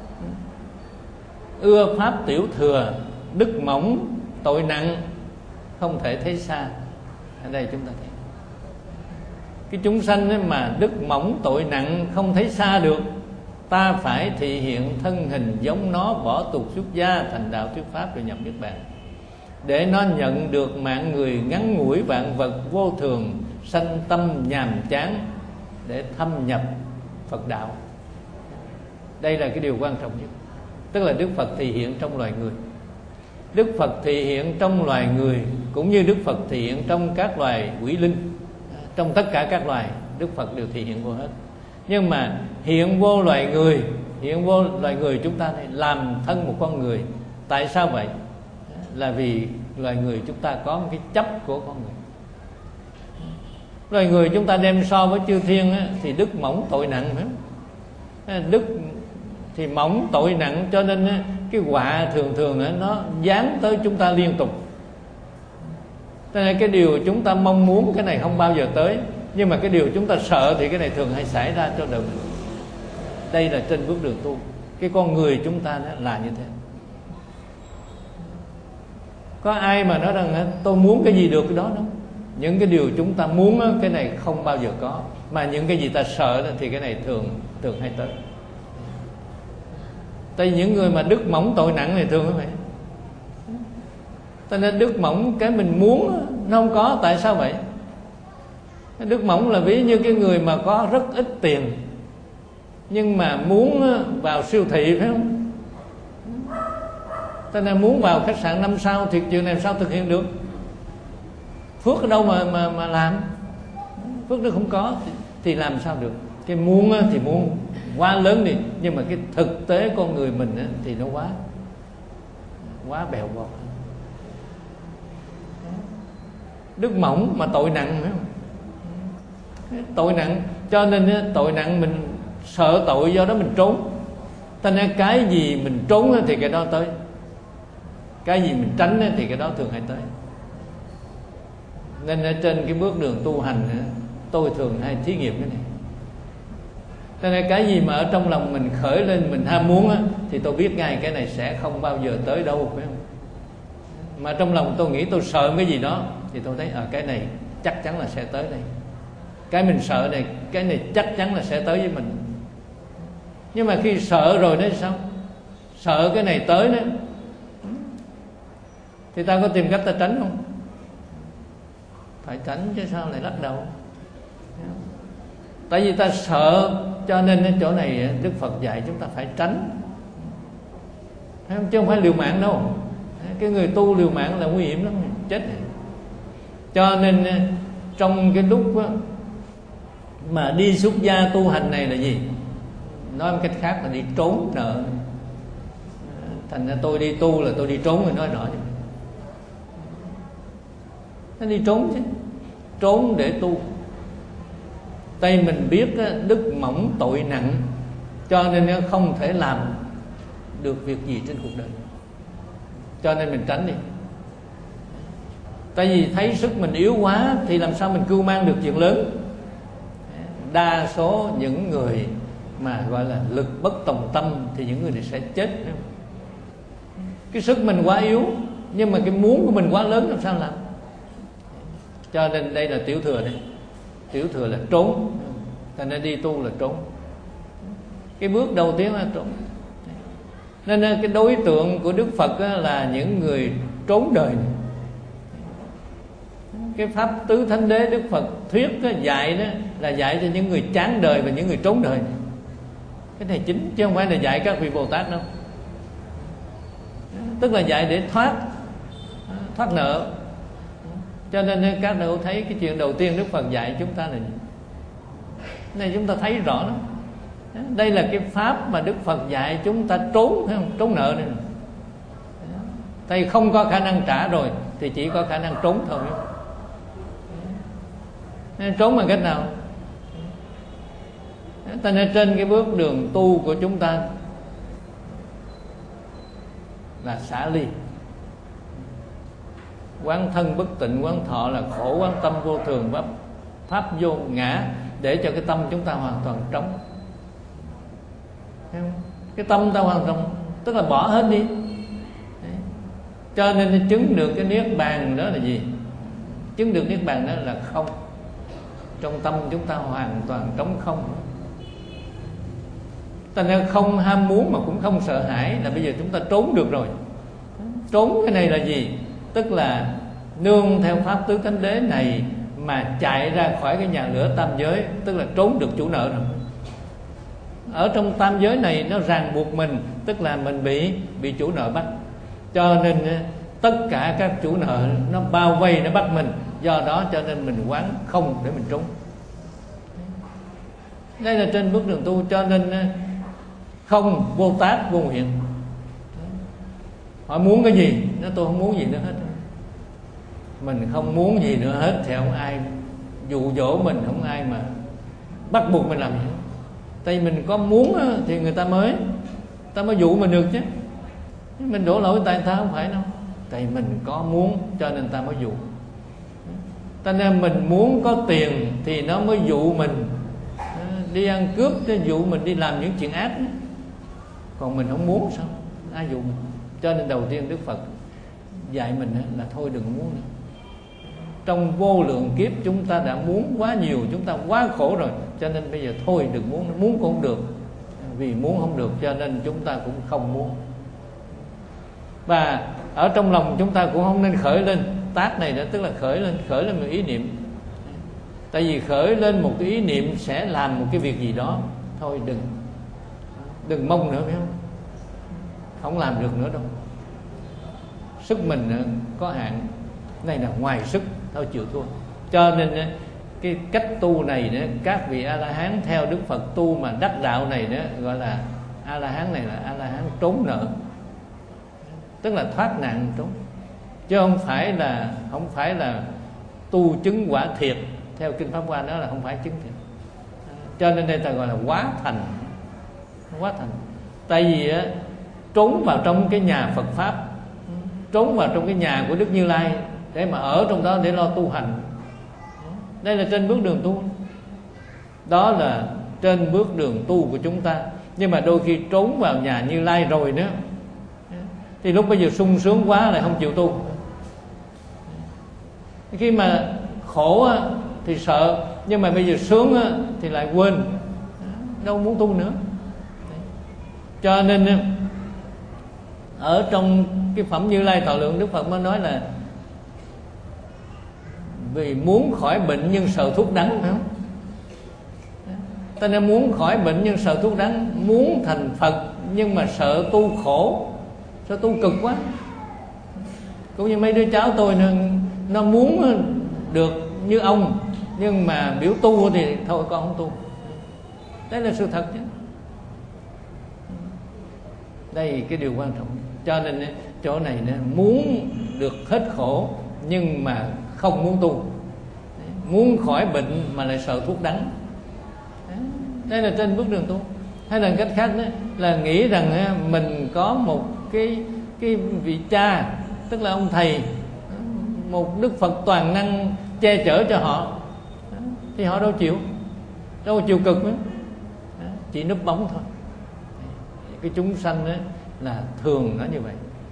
ưa pháp tiểu thừa, đức mỏng, tội nặng, không thể thấy xa. Ở đây chúng ta thấy cái chúng sanh ấy mà đức mỏng tội nặng không thấy xa được, ta phải thị hiện thân hình giống nó, bỏ tục xuất gia, thành đạo thuyết pháp rồi nhập Niết Bàn, để nó nhận được mạng người ngắn ngủi vạn vật vô thường, sanh tâm nhàm chán, để thâm nhập Phật đạo. Đây là cái điều quan trọng nhất. Tức là Đức Phật thị hiện trong loài người. Đức Phật thị hiện trong loài người, cũng như Đức Phật thị hiện trong các loài quỷ linh. Trong tất cả các loài, Đức Phật đều thị hiện vô hết. Nhưng mà hiện vô loài người, hiện vô loài người chúng ta này, làm thân một con người. Tại sao vậy? Là vì loài người chúng ta có một cái chấp của con người. Loài người chúng ta đem so với chư thiên á, thì đức mỏng tội nặng, phải không? Đức thì mỏng tội nặng, cho nên á, cái họa thường thường á, nó dán tới chúng ta liên tục. Cho nên cái điều chúng ta mong muốn cái này không bao giờ tới, nhưng mà cái điều chúng ta sợ thì cái này thường hay xảy ra cho đời mình. Đây là trên bước đường tu. Cái con người chúng ta đó là như thế. Có ai mà nói rằng tôi muốn cái gì được cái đó đâu. Những cái điều chúng ta muốn đó, cái này không bao giờ có. Mà những cái gì ta sợ đó, thì cái này thường thường hay tới. Tại những người mà đức mỏng tội nặng thì thường như vậy. Cho nên đức mỏng cái mình muốn nó không có. Tại sao vậy? Đức mỏng là ví như cái người mà có rất ít tiền, nhưng mà muốn vào siêu thị, phải không? Cho nên muốn vào khách sạn năm sao thì chuyện này sao thực hiện được? Phước ở đâu mà mà mà làm? Phước nó không có thì, thì làm sao được? Cái muốn thì muốn quá lớn đi, nhưng mà cái thực tế con người mình thì nó quá quá bèo bọt. Đức mỏng mà tội nặng, phải không? Tội nặng, cho nên tội nặng mình sợ tội, do đó mình trốn. Thành ra cái gì mình trốn thì cái đó tới, cái gì mình tránh thì cái đó thường hay tới. Nên ở trên cái bước đường tu hành tôi thường hay thí nghiệm cái này. Cho nên cái gì mà ở trong lòng mình khởi lên, mình ham muốn thì tôi biết ngay cái này sẽ không bao giờ tới đâu, phải không? Mà trong lòng tôi nghĩ tôi sợ cái gì đó thì tôi thấy ở à, cái này chắc chắn là sẽ tới đây. Cái mình sợ này, cái này chắc chắn là sẽ tới với mình. Nhưng mà khi sợ rồi đó sao? Sợ cái này tới đó thì ta có tìm cách ta tránh không? Phải tránh chứ sao lại lắc đầu. Tại vì ta sợ, cho nên ở chỗ này Đức Phật dạy chúng ta phải tránh, chứ không phải liều mạng đâu. Cái người tu liều mạng là nguy hiểm lắm, chết. Cho nên trong cái lúc mà đi xuất gia tu hành này là gì? Nói một cách khác là đi trốn nợ. Thành ra tôi đi tu là tôi đi trốn, người nói rõ chứ. Nó đi trốn chứ, trốn để tu. Tay mình biết đức mỏng tội nặng, cho nên nó không thể làm được việc gì trên cuộc đời, cho nên mình tránh đi. Tại vì thấy sức mình yếu quá thì làm sao mình cưu mang được chuyện lớn. Đa số những người mà gọi là lực bất tòng tâm thì những người này sẽ chết. Cái sức mình quá yếu, nhưng mà cái muốn của mình quá lớn, làm sao làm? Cho nên đây là tiểu thừa đây. Tiểu thừa là trốn. Thành nên đi tu là trốn. Cái bước đầu tiên là trốn. Nên cái đối tượng của Đức Phật là những người trốn đời. Cái pháp tứ thánh đế Đức Phật thuyết dạy đó là dạy cho những người chán đời và những người trốn đời. Cái này chính, chứ không phải là dạy các vị Bồ Tát đâu. Tức là dạy để thoát thoát nợ. Cho nên các đạo thấy cái chuyện đầu tiên Đức Phật dạy chúng ta là gì? Này chúng ta thấy rõ lắm. Đây là cái pháp mà Đức Phật dạy chúng ta trốn, thấy không? Trốn nợ này. Thầy không có khả năng trả rồi thì chỉ có khả năng trốn thôi. Nên trốn bằng cách nào? Cho nên trên cái bước đường tu của chúng ta là xả ly. Quán thân bất tịnh, quán thọ là khổ, quán tâm vô thường, pháp, pháp vô ngã, để cho cái tâm chúng ta hoàn toàn trống. Cái tâm ta hoàn toàn, tức là bỏ hết đi. Đấy. Cho nên chứng được cái niết bàn đó là gì? Chứng được niết bàn đó là không. Trong tâm chúng ta hoàn toàn trống không. Ta nên không ham muốn mà cũng không sợ hãi, là bây giờ chúng ta trốn được rồi. Trốn cái này là gì? Tức là nương theo pháp tứ thánh đế này mà chạy ra khỏi cái nhà lửa tam giới, tức là trốn được chủ nợ rồi. Ở trong tam giới này nó ràng buộc mình, tức là mình bị bị chủ nợ bắt. Cho nên tất cả các chủ nợ nó bao vây, nó bắt mình. Do đó cho nên mình quán không để mình trốn. Đây là trên bước đường tu. Cho nên không vô tác vô nguyện. Họ muốn cái gì? Nó tôi không muốn gì nữa hết. Mình không muốn gì nữa hết thì không ai dụ dỗ mình, không ai mà bắt buộc mình làm gì. Tại vì mình có muốn thì người ta mới ta mới dụ mình được chứ. Mình đổ lỗi tại ta không phải đâu. Tại vì mình có muốn cho nên ta mới dụ. Cho nên mình muốn có tiền thì nó mới dụ mình đi ăn cướp, nó dụ mình đi làm những chuyện ác. Còn mình không muốn sao? Ai dụ mình? Cho nên đầu tiên Đức Phật dạy mình là thôi đừng muốn nữa. Trong vô lượng kiếp chúng ta đã muốn quá nhiều, chúng ta quá khổ rồi. Cho nên bây giờ thôi đừng muốn, muốn cũng không được. Vì muốn không được cho nên chúng ta cũng không muốn. Và ở trong lòng chúng ta cũng không nên khởi lên tác này đó, tức là khởi lên khởi lên một ý niệm. Tại vì khởi lên một cái ý niệm sẽ làm một cái việc gì đó, thôi đừng đừng mong nữa, phải không? Không làm được nữa đâu, sức mình có hạn, này là ngoài sức, thôi chịu thua. Cho nên cái cách tu này đó, các vị A La Hán theo Đức Phật tu mà đắc đạo này đó, gọi là A La Hán này là A La Hán trốn nợ, tức là thoát nạn trốn, chứ không phải là không phải là tu chứng quả thiệt. Theo kinh Pháp Hoa đó là không phải chứng thiệt. Cho nên đây ta gọi là quá thành, quá thành. Tại vì á, trốn vào trong cái nhà Phật Pháp, trốn vào trong cái nhà của Đức Như Lai để mà ở trong đó để lo tu hành. Đây là trên bước đường tu, đó là trên bước đường tu của chúng ta. Nhưng mà đôi khi trốn vào nhà Như Lai rồi nữa thì lúc bây giờ sung sướng quá lại không chịu tu. Khi mà khổ thì sợ, nhưng mà bây giờ sướng thì lại quên, đâu muốn tu nữa. Cho nên ở trong cái phẩm Như Lai Thọ Lượng, Đức Phật mới nói là vì muốn khỏi bệnh nhưng sợ thuốc đắng, phải không? Ta nên muốn khỏi bệnh nhưng sợ thuốc đắng, muốn thành Phật nhưng mà sợ tu khổ, sợ tu cực quá. Cũng như mấy đứa cháu tôi nó, nó muốn được như ông, nhưng mà biểu tu thì thôi con không tu. Đấy là sự thật chứ. Đây cái điều quan trọng. Cho nên chỗ này muốn được hết khổ nhưng mà không muốn tu, muốn khỏi bệnh mà lại sợ thuốc đắng. Đây là trên bước đường tu. Hay là cách khác đó là nghĩ rằng mình có một cái cái vị cha, tức là ông thầy, một Đức Phật toàn năng che chở cho họ, thì họ đâu chịu, đâu chịu cực nữa, chỉ núp bóng thôi. Cái chúng sanh đó là thường nó như vậy.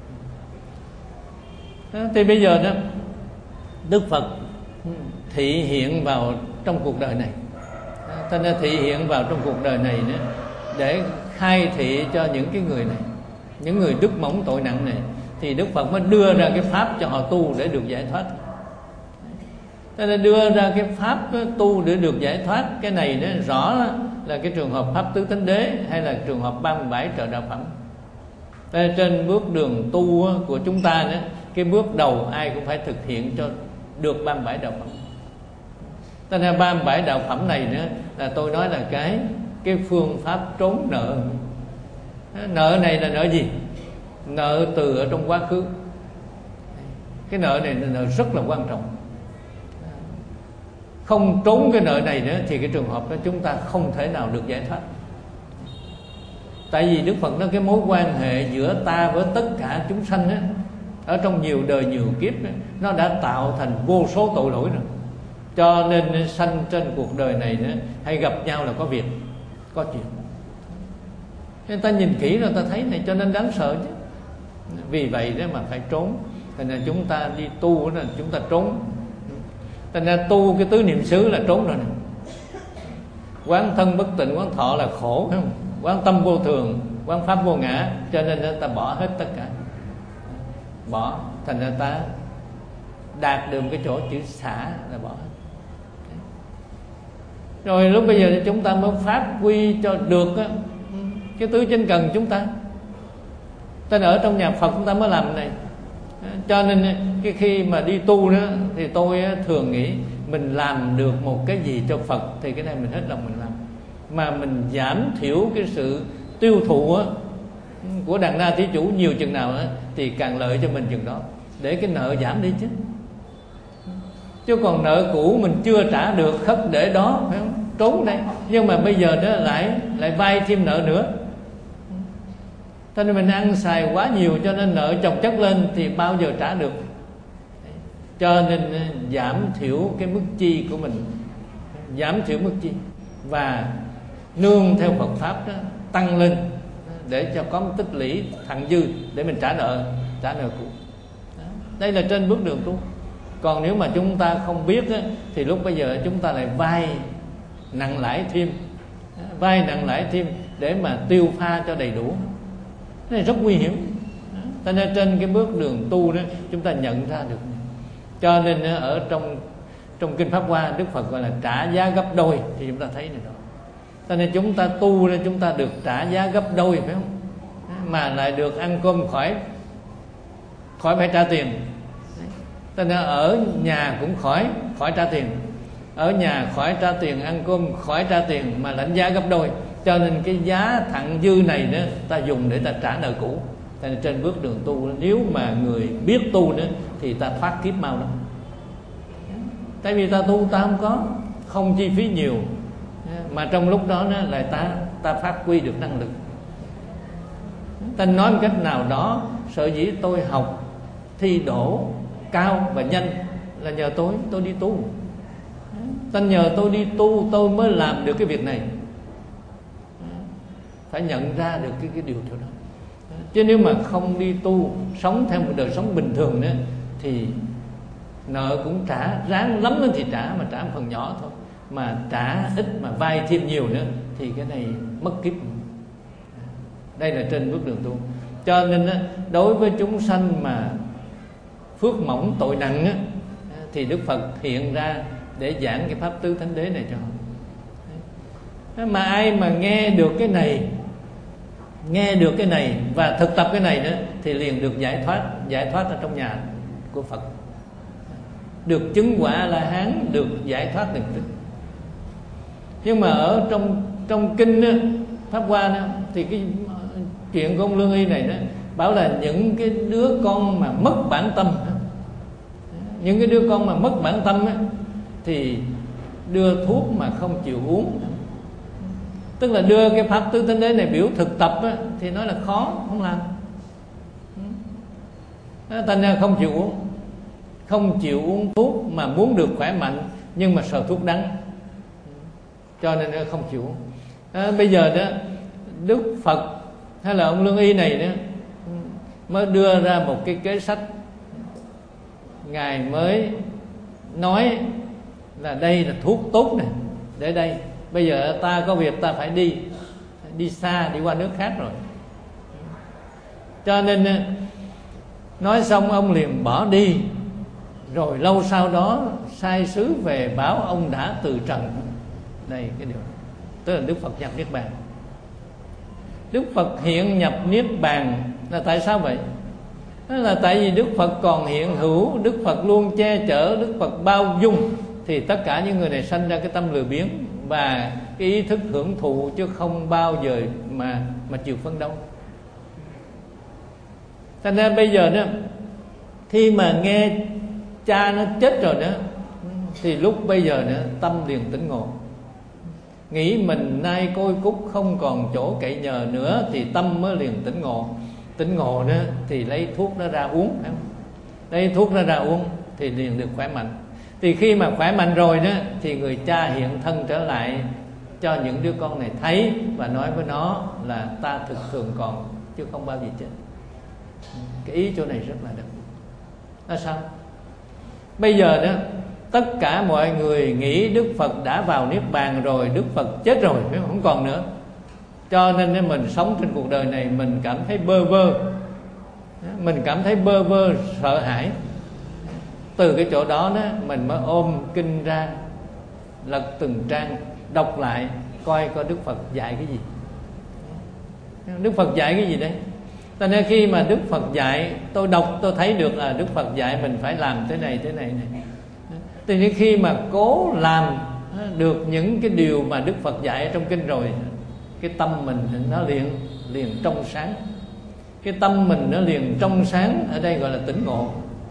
Thì bây giờ đó Đức Phật thị hiện vào trong cuộc đời này, ta nên thị hiện vào trong cuộc đời này nữa để khai thị cho những cái người này, những người đức mỏng tội nặng này, thì Đức Phật mới đưa ra cái pháp cho họ tu để được giải thoát. Ta nên đưa ra cái pháp tu để được giải thoát. Cái này nó rõ là cái trường hợp pháp tứ thánh đế hay là trường hợp ba mươi bảy trợ đạo phẩm. Trên bước đường tu của chúng ta đó, cái bước đầu ai cũng phải thực hiện cho được ba mươi bảy đạo phẩm. Cho nên ba mươi bảy đạo phẩm này nữa là tôi nói là cái cái phương pháp trốn nợ. Nợ này là nợ gì? Nợ từ ở trong quá khứ. Cái nợ này là nợ rất là quan trọng. Không trốn cái nợ này nữa thì cái trường hợp đó chúng ta không thể nào được giải thoát. Tại vì Đức Phật nói cái mối quan hệ giữa ta với tất cả chúng sanh đó, ở trong nhiều đời nhiều kiếp đó, nó đã tạo thành vô số tội lỗi rồi. Cho nên sanh trên cuộc đời này nữa, hay gặp nhau là có việc, có chuyện. Nên ta nhìn kỹ rồi ta thấy này, cho nên đáng sợ chứ. Vì vậy đó mà phải trốn. Thành ra chúng ta đi tu đó, chúng ta trốn. Thành ra tu cái tứ niệm xứ là trốn rồi nè. Quán thân bất tịnh, quán thọ là khổ, phải không? Quán tâm vô thường, quán pháp vô ngã. Cho nên ta bỏ hết tất cả, bỏ. Thành ra ta đạt được cái chỗ chữ xả là bỏ hết. Rồi lúc bây giờ chúng ta mới phát quy cho được á, cái tứ chánh cần chúng ta. Ta ở trong nhà Phật chúng ta mới làm cái này. Cho nên cái khi mà đi tu đó thì tôi thường nghĩ mình làm được một cái gì cho Phật thì cái này mình hết lòng mình làm. Mà mình giảm thiểu cái sự tiêu thụ của đàn na thí chủ nhiều chừng nào thì càng lợi cho mình chừng đó, để cái nợ giảm đi chứ. Chứ còn nợ cũ mình chưa trả được khất để đó, phải không? Trốn đây. Nhưng mà bây giờ đó lại lại vay thêm nợ nữa. Cho nên mình ăn xài quá nhiều cho nên nợ chồng chất lên thì bao giờ trả được. Cho nên giảm thiểu cái mức chi của mình, giảm thiểu mức chi và nương theo Phật pháp đó, tăng lên để cho có một tích lũy thặng dư để mình trả nợ, trả nợ cũ. Đây là trên bước đường tu. Còn nếu mà chúng ta không biết á, thì lúc bây giờ chúng ta lại vay nặng lãi thêm, vay nặng lãi thêm để mà tiêu pha cho đầy đủ. Cái này rất nguy hiểm. Cho nên trên cái bước đường tu đó chúng ta nhận ra được Cho nên ở trong trong kinh Pháp Hoa, Đức Phật gọi là trả giá gấp đôi, thì chúng ta thấy này đó. Cho nên chúng ta tu nên chúng ta được trả giá gấp đôi, phải không? Mà lại được ăn cơm khỏi khỏi phải trả tiền. Cho nên ở nhà cũng khỏi khỏi trả tiền, ở nhà khỏi trả tiền, ăn cơm khỏi trả tiền, mà lãnh giá gấp đôi. Cho nên cái giá thặng dư này đó ta dùng để ta trả nợ cũ. Cho nên trên bước đường tu, nếu mà người biết tu nữa thì ta thoát kiếp mau lắm. Tại vì ta tu ta không có không chi phí nhiều, mà trong lúc đó nó lại ta ta phát huy được năng lực. Ta nói một cách nào đó, sở dĩ tôi học thi đỗ cao và nhanh là nhờ tôi tôi đi tu. Ta nhờ tôi đi tu tôi mới làm được cái việc này. Phải nhận ra được cái cái điều đó. Chứ nếu mà không đi tu, sống theo một đời sống bình thường nữa thì nợ cũng trả, ráng lắm thì trả, mà trả một phần nhỏ thôi. Mà trả ít mà vay thêm nhiều nữa thì cái này mất kiếp. Đây là trên bước đường tu. Cho nên đối với chúng sanh mà phước mỏng tội nặng thì Đức Phật hiện ra để giảng cái pháp tứ thánh đế này cho họ. Mà ai mà nghe được cái này, nghe được cái này và thực tập cái này nữa thì liền được giải thoát, giải thoát ở trong nhà của Phật, được chứng quả A La Hán, được giải thoát từng tức. Nhưng mà ở trong trong kinh đó, Pháp Hoa đó, thì cái chuyện của ông Lương Y này đó bảo là những cái đứa con mà mất bản tâm, những cái đứa con mà mất bản tâm đó, thì đưa thuốc mà không chịu uống. Tức là đưa cái pháp tứ thánh đế này biểu thực tập á, thì nói là khó, không làm. Thành ra không chịu uống, không chịu uống thuốc mà muốn được khỏe mạnh, nhưng mà sợ thuốc đắng, cho nên không chịu uống. À, bây giờ đó Đức Phật hay là ông Lương Y này đó mới đưa ra một cái kế sách. Ngài mới nói là đây là thuốc tốt này, để đây. Bây giờ ta có việc ta phải đi Đi xa, đi qua nước khác rồi. Cho nên nói xong ông liền bỏ đi. Rồi lâu sau đó sai sứ về báo ông đã từ trần. Đây cái điều, tức là Đức Phật nhập Niết Bàn. Đức Phật hiện nhập Niết Bàn là tại sao vậy? Đó là tại vì Đức Phật còn hiện hữu, Đức Phật luôn che chở, Đức Phật bao dung, thì tất cả những người này sanh ra cái tâm lười biếng và cái ý thức hưởng thụ, chứ không bao giờ mà mà chịu phấn đấu. Thành ra bây giờ đó, khi mà nghe cha nó chết rồi đó, thì lúc bây giờ nữa tâm liền tỉnh ngộ, nghĩ mình nay côi cúc không còn chỗ cậy nhờ nữa, thì tâm mới liền tỉnh ngộ. Tỉnh ngộ đó thì lấy thuốc đó ra uống, lấy thuốc đó ra uống thì liền được khỏe mạnh. Thì khi mà khỏe mạnh rồi đó thì người cha hiện thân trở lại cho những đứa con này thấy và nói với nó là ta thực thường còn, chứ không bao giờ chết. Cái ý chỗ này rất là đẹp. Là sao? Bây giờ đó tất cả mọi người nghĩ Đức Phật đã vào Niết Bàn rồi, Đức Phật chết rồi, không còn nữa. Cho nên mình sống trên cuộc đời này mình cảm thấy bơ vơ, mình cảm thấy bơ vơ, sợ hãi. Từ cái chỗ đó đó mình mới ôm kinh ra, lật từng trang, đọc lại coi coi Đức Phật dạy cái gì. Đức Phật dạy cái gì đấy? Cho nên khi mà Đức Phật dạy, tôi đọc tôi thấy được là Đức Phật dạy mình phải làm thế này thế này này. Thì đến khi mà cố làm được những cái điều mà Đức Phật dạy trong kinh rồi, cái tâm mình nó liền liền trong sáng. Cái tâm mình nó liền trong sáng, ở đây gọi là tỉnh ngộ.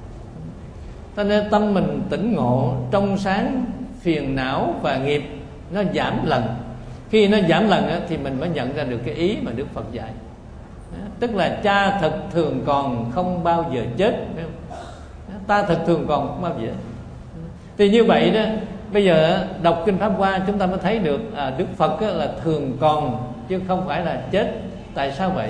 Cho nên tâm mình tỉnh ngộ, trong sáng, phiền não và nghiệp nó giảm lần. Khi nó giảm lần á, thì mình mới nhận ra được cái ý mà Đức Phật dạy. Tức là cha thật thường còn, không bao giờ chết. Ta thật thường còn, không bao giờ. Thì như vậy đó, bây giờ đọc kinh Pháp Hoa chúng ta mới thấy được à, Đức Phật là thường còn chứ không phải là chết. Tại sao vậy?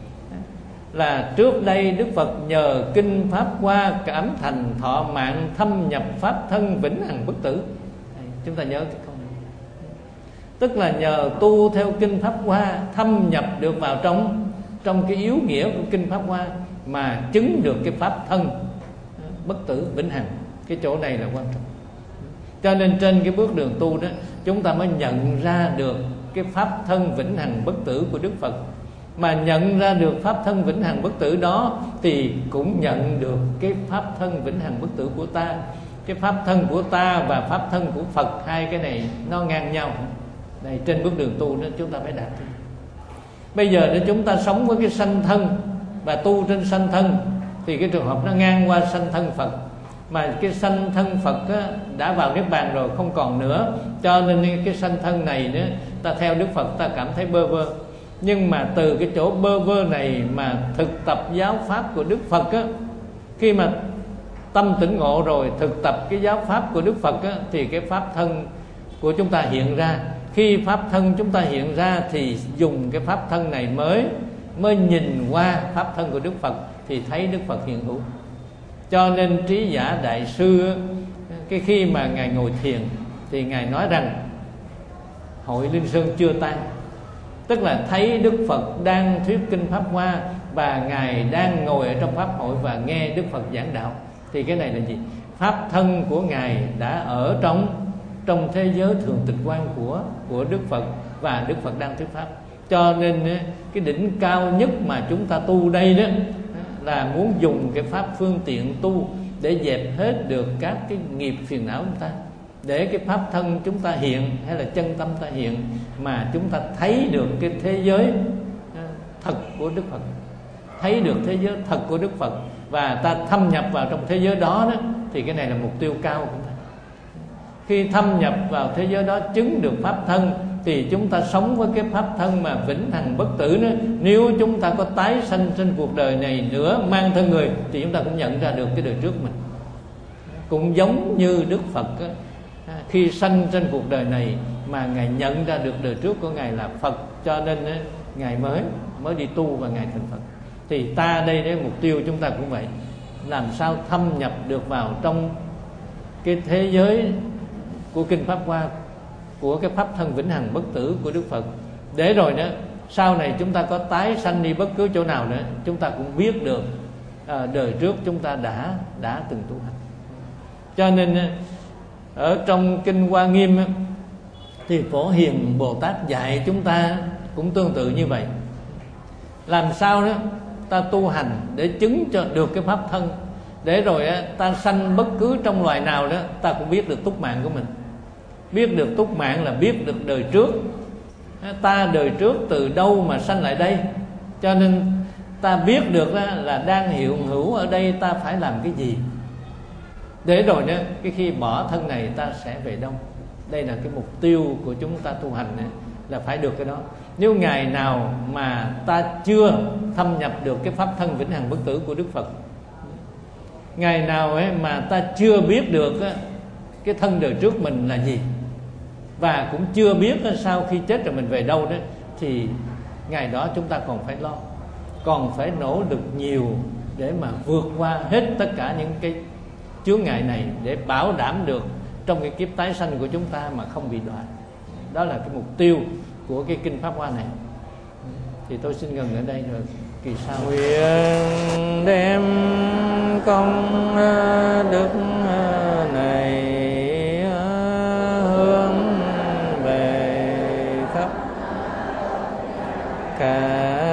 Là trước đây Đức Phật nhờ kinh Pháp Hoa cảm thành thọ mạng, thâm nhập pháp thân vĩnh hằng bất tử. Chúng ta nhớ cái câu này. Tức là nhờ tu theo kinh Pháp Hoa, thâm nhập được vào trong trong cái yếu nghĩa của kinh Pháp Hoa mà chứng được cái pháp thân bất tử vĩnh hằng. Cái chỗ này là quan trọng. Cho nên trên cái bước đường tu đó, chúng ta mới nhận ra được cái pháp thân vĩnh hằng bất tử của Đức Phật. Mà nhận ra được pháp thân vĩnh hằng bất tử đó thì cũng nhận được cái pháp thân vĩnh hằng bất tử của ta. Cái pháp thân của ta và pháp thân của Phật, hai cái này nó ngang nhau. Đây, trên bước đường tu đó chúng ta phải đạt được. Bây giờ nếu chúng ta sống với cái sanh thân và tu trên sanh thân thì cái trường hợp nó ngang qua sanh thân Phật. Mà cái sanh thân Phật á, đã vào Niết Bàn rồi, không còn nữa. Cho nên cái sanh thân này nữa, ta theo Đức Phật ta cảm thấy bơ vơ. Nhưng mà từ cái chỗ bơ vơ này mà thực tập giáo pháp của Đức Phật á, khi mà tâm tỉnh ngộ rồi, thực tập cái giáo pháp của Đức Phật á, thì cái pháp thân của chúng ta hiện ra. Khi pháp thân chúng ta hiện ra thì dùng cái pháp thân này mới mới nhìn qua pháp thân của Đức Phật thì thấy Đức Phật hiện hữu. Cho nên Trí Giả Đại Sư, cái khi mà Ngài ngồi thiền thì Ngài nói rằng hội Linh Sơn chưa tan, tức là thấy Đức Phật đang thuyết kinh Pháp Hoa và Ngài đang ngồi ở trong Pháp hội và nghe Đức Phật giảng đạo. Thì cái này là gì? Pháp thân của Ngài đã ở trong trong thế giới thường tịch quan của của Đức Phật và Đức Phật đang thuyết pháp. Cho nên cái đỉnh cao nhất mà chúng ta tu đây đó là muốn dùng cái pháp phương tiện tu để dẹp hết được các cái nghiệp phiền não chúng ta, để cái pháp thân chúng ta hiện hay là chân tâm ta hiện mà chúng ta thấy được cái thế giới thật của Đức Phật, thấy được thế giới thật của Đức Phật và ta thâm nhập vào trong thế giới đó, đó thì cái này là mục tiêu cao của ta. Khi thâm nhập vào thế giới đó, chứng được pháp thân thì chúng ta sống với cái pháp thân mà vĩnh hằng bất tử nữa. Nếu chúng ta có tái sanh trên cuộc đời này nữa mang thân người thì chúng ta cũng nhận ra được cái đời trước mình. Cũng giống như Đức Phật á, khi sanh trên cuộc đời này mà Ngài nhận ra được đời trước của Ngài là Phật, cho nên á, Ngài mới mới đi tu và Ngài thành Phật. Thì ta đây đấy, mục tiêu chúng ta cũng vậy, làm sao thâm nhập được vào trong cái thế giới của kinh Pháp Hoa, của cái pháp thân vĩnh hằng bất tử của Đức Phật, để rồi đó sau này chúng ta có tái sanh đi bất cứ chỗ nào nữa, chúng ta cũng biết được à, đời trước chúng ta đã đã từng tu hành. Cho nên ở trong kinh Hoa Nghiêm thì Phổ Hiền Bồ Tát dạy chúng ta cũng tương tự như vậy. Làm sao đó ta tu hành để chứng cho được cái pháp thân, để rồi ta sanh bất cứ trong loài nào đó ta cũng biết được túc mạng của mình. Biết được túc mạng là biết được đời trước, ta đời trước từ đâu mà sanh lại đây, cho nên ta biết được là đang hiện hữu ở đây ta phải làm cái gì, để rồi đó cái khi bỏ thân này ta sẽ về đâu. Đây là cái mục tiêu của chúng ta tu hành này, là phải được cái đó. Nếu ngày nào mà ta chưa thâm nhập được cái pháp thân vĩnh hằng bất tử của Đức Phật, ngày nào ấy mà ta chưa biết được á, cái thân đời trước mình là gì, và cũng chưa biết á, sau khi chết rồi mình về đâu đó, thì ngày đó chúng ta còn phải lo, còn phải nỗ lực nhiều để mà vượt qua hết tất cả những cái chướng ngại này, để bảo đảm được trong cái kiếp tái sanh của chúng ta mà không bị đọa. Đó là cái mục tiêu của cái kinh Pháp Hoa này. Thì tôi xin ngừng ở đây rồi kỳ sau nguyện đem công đức này hướng về khắp cả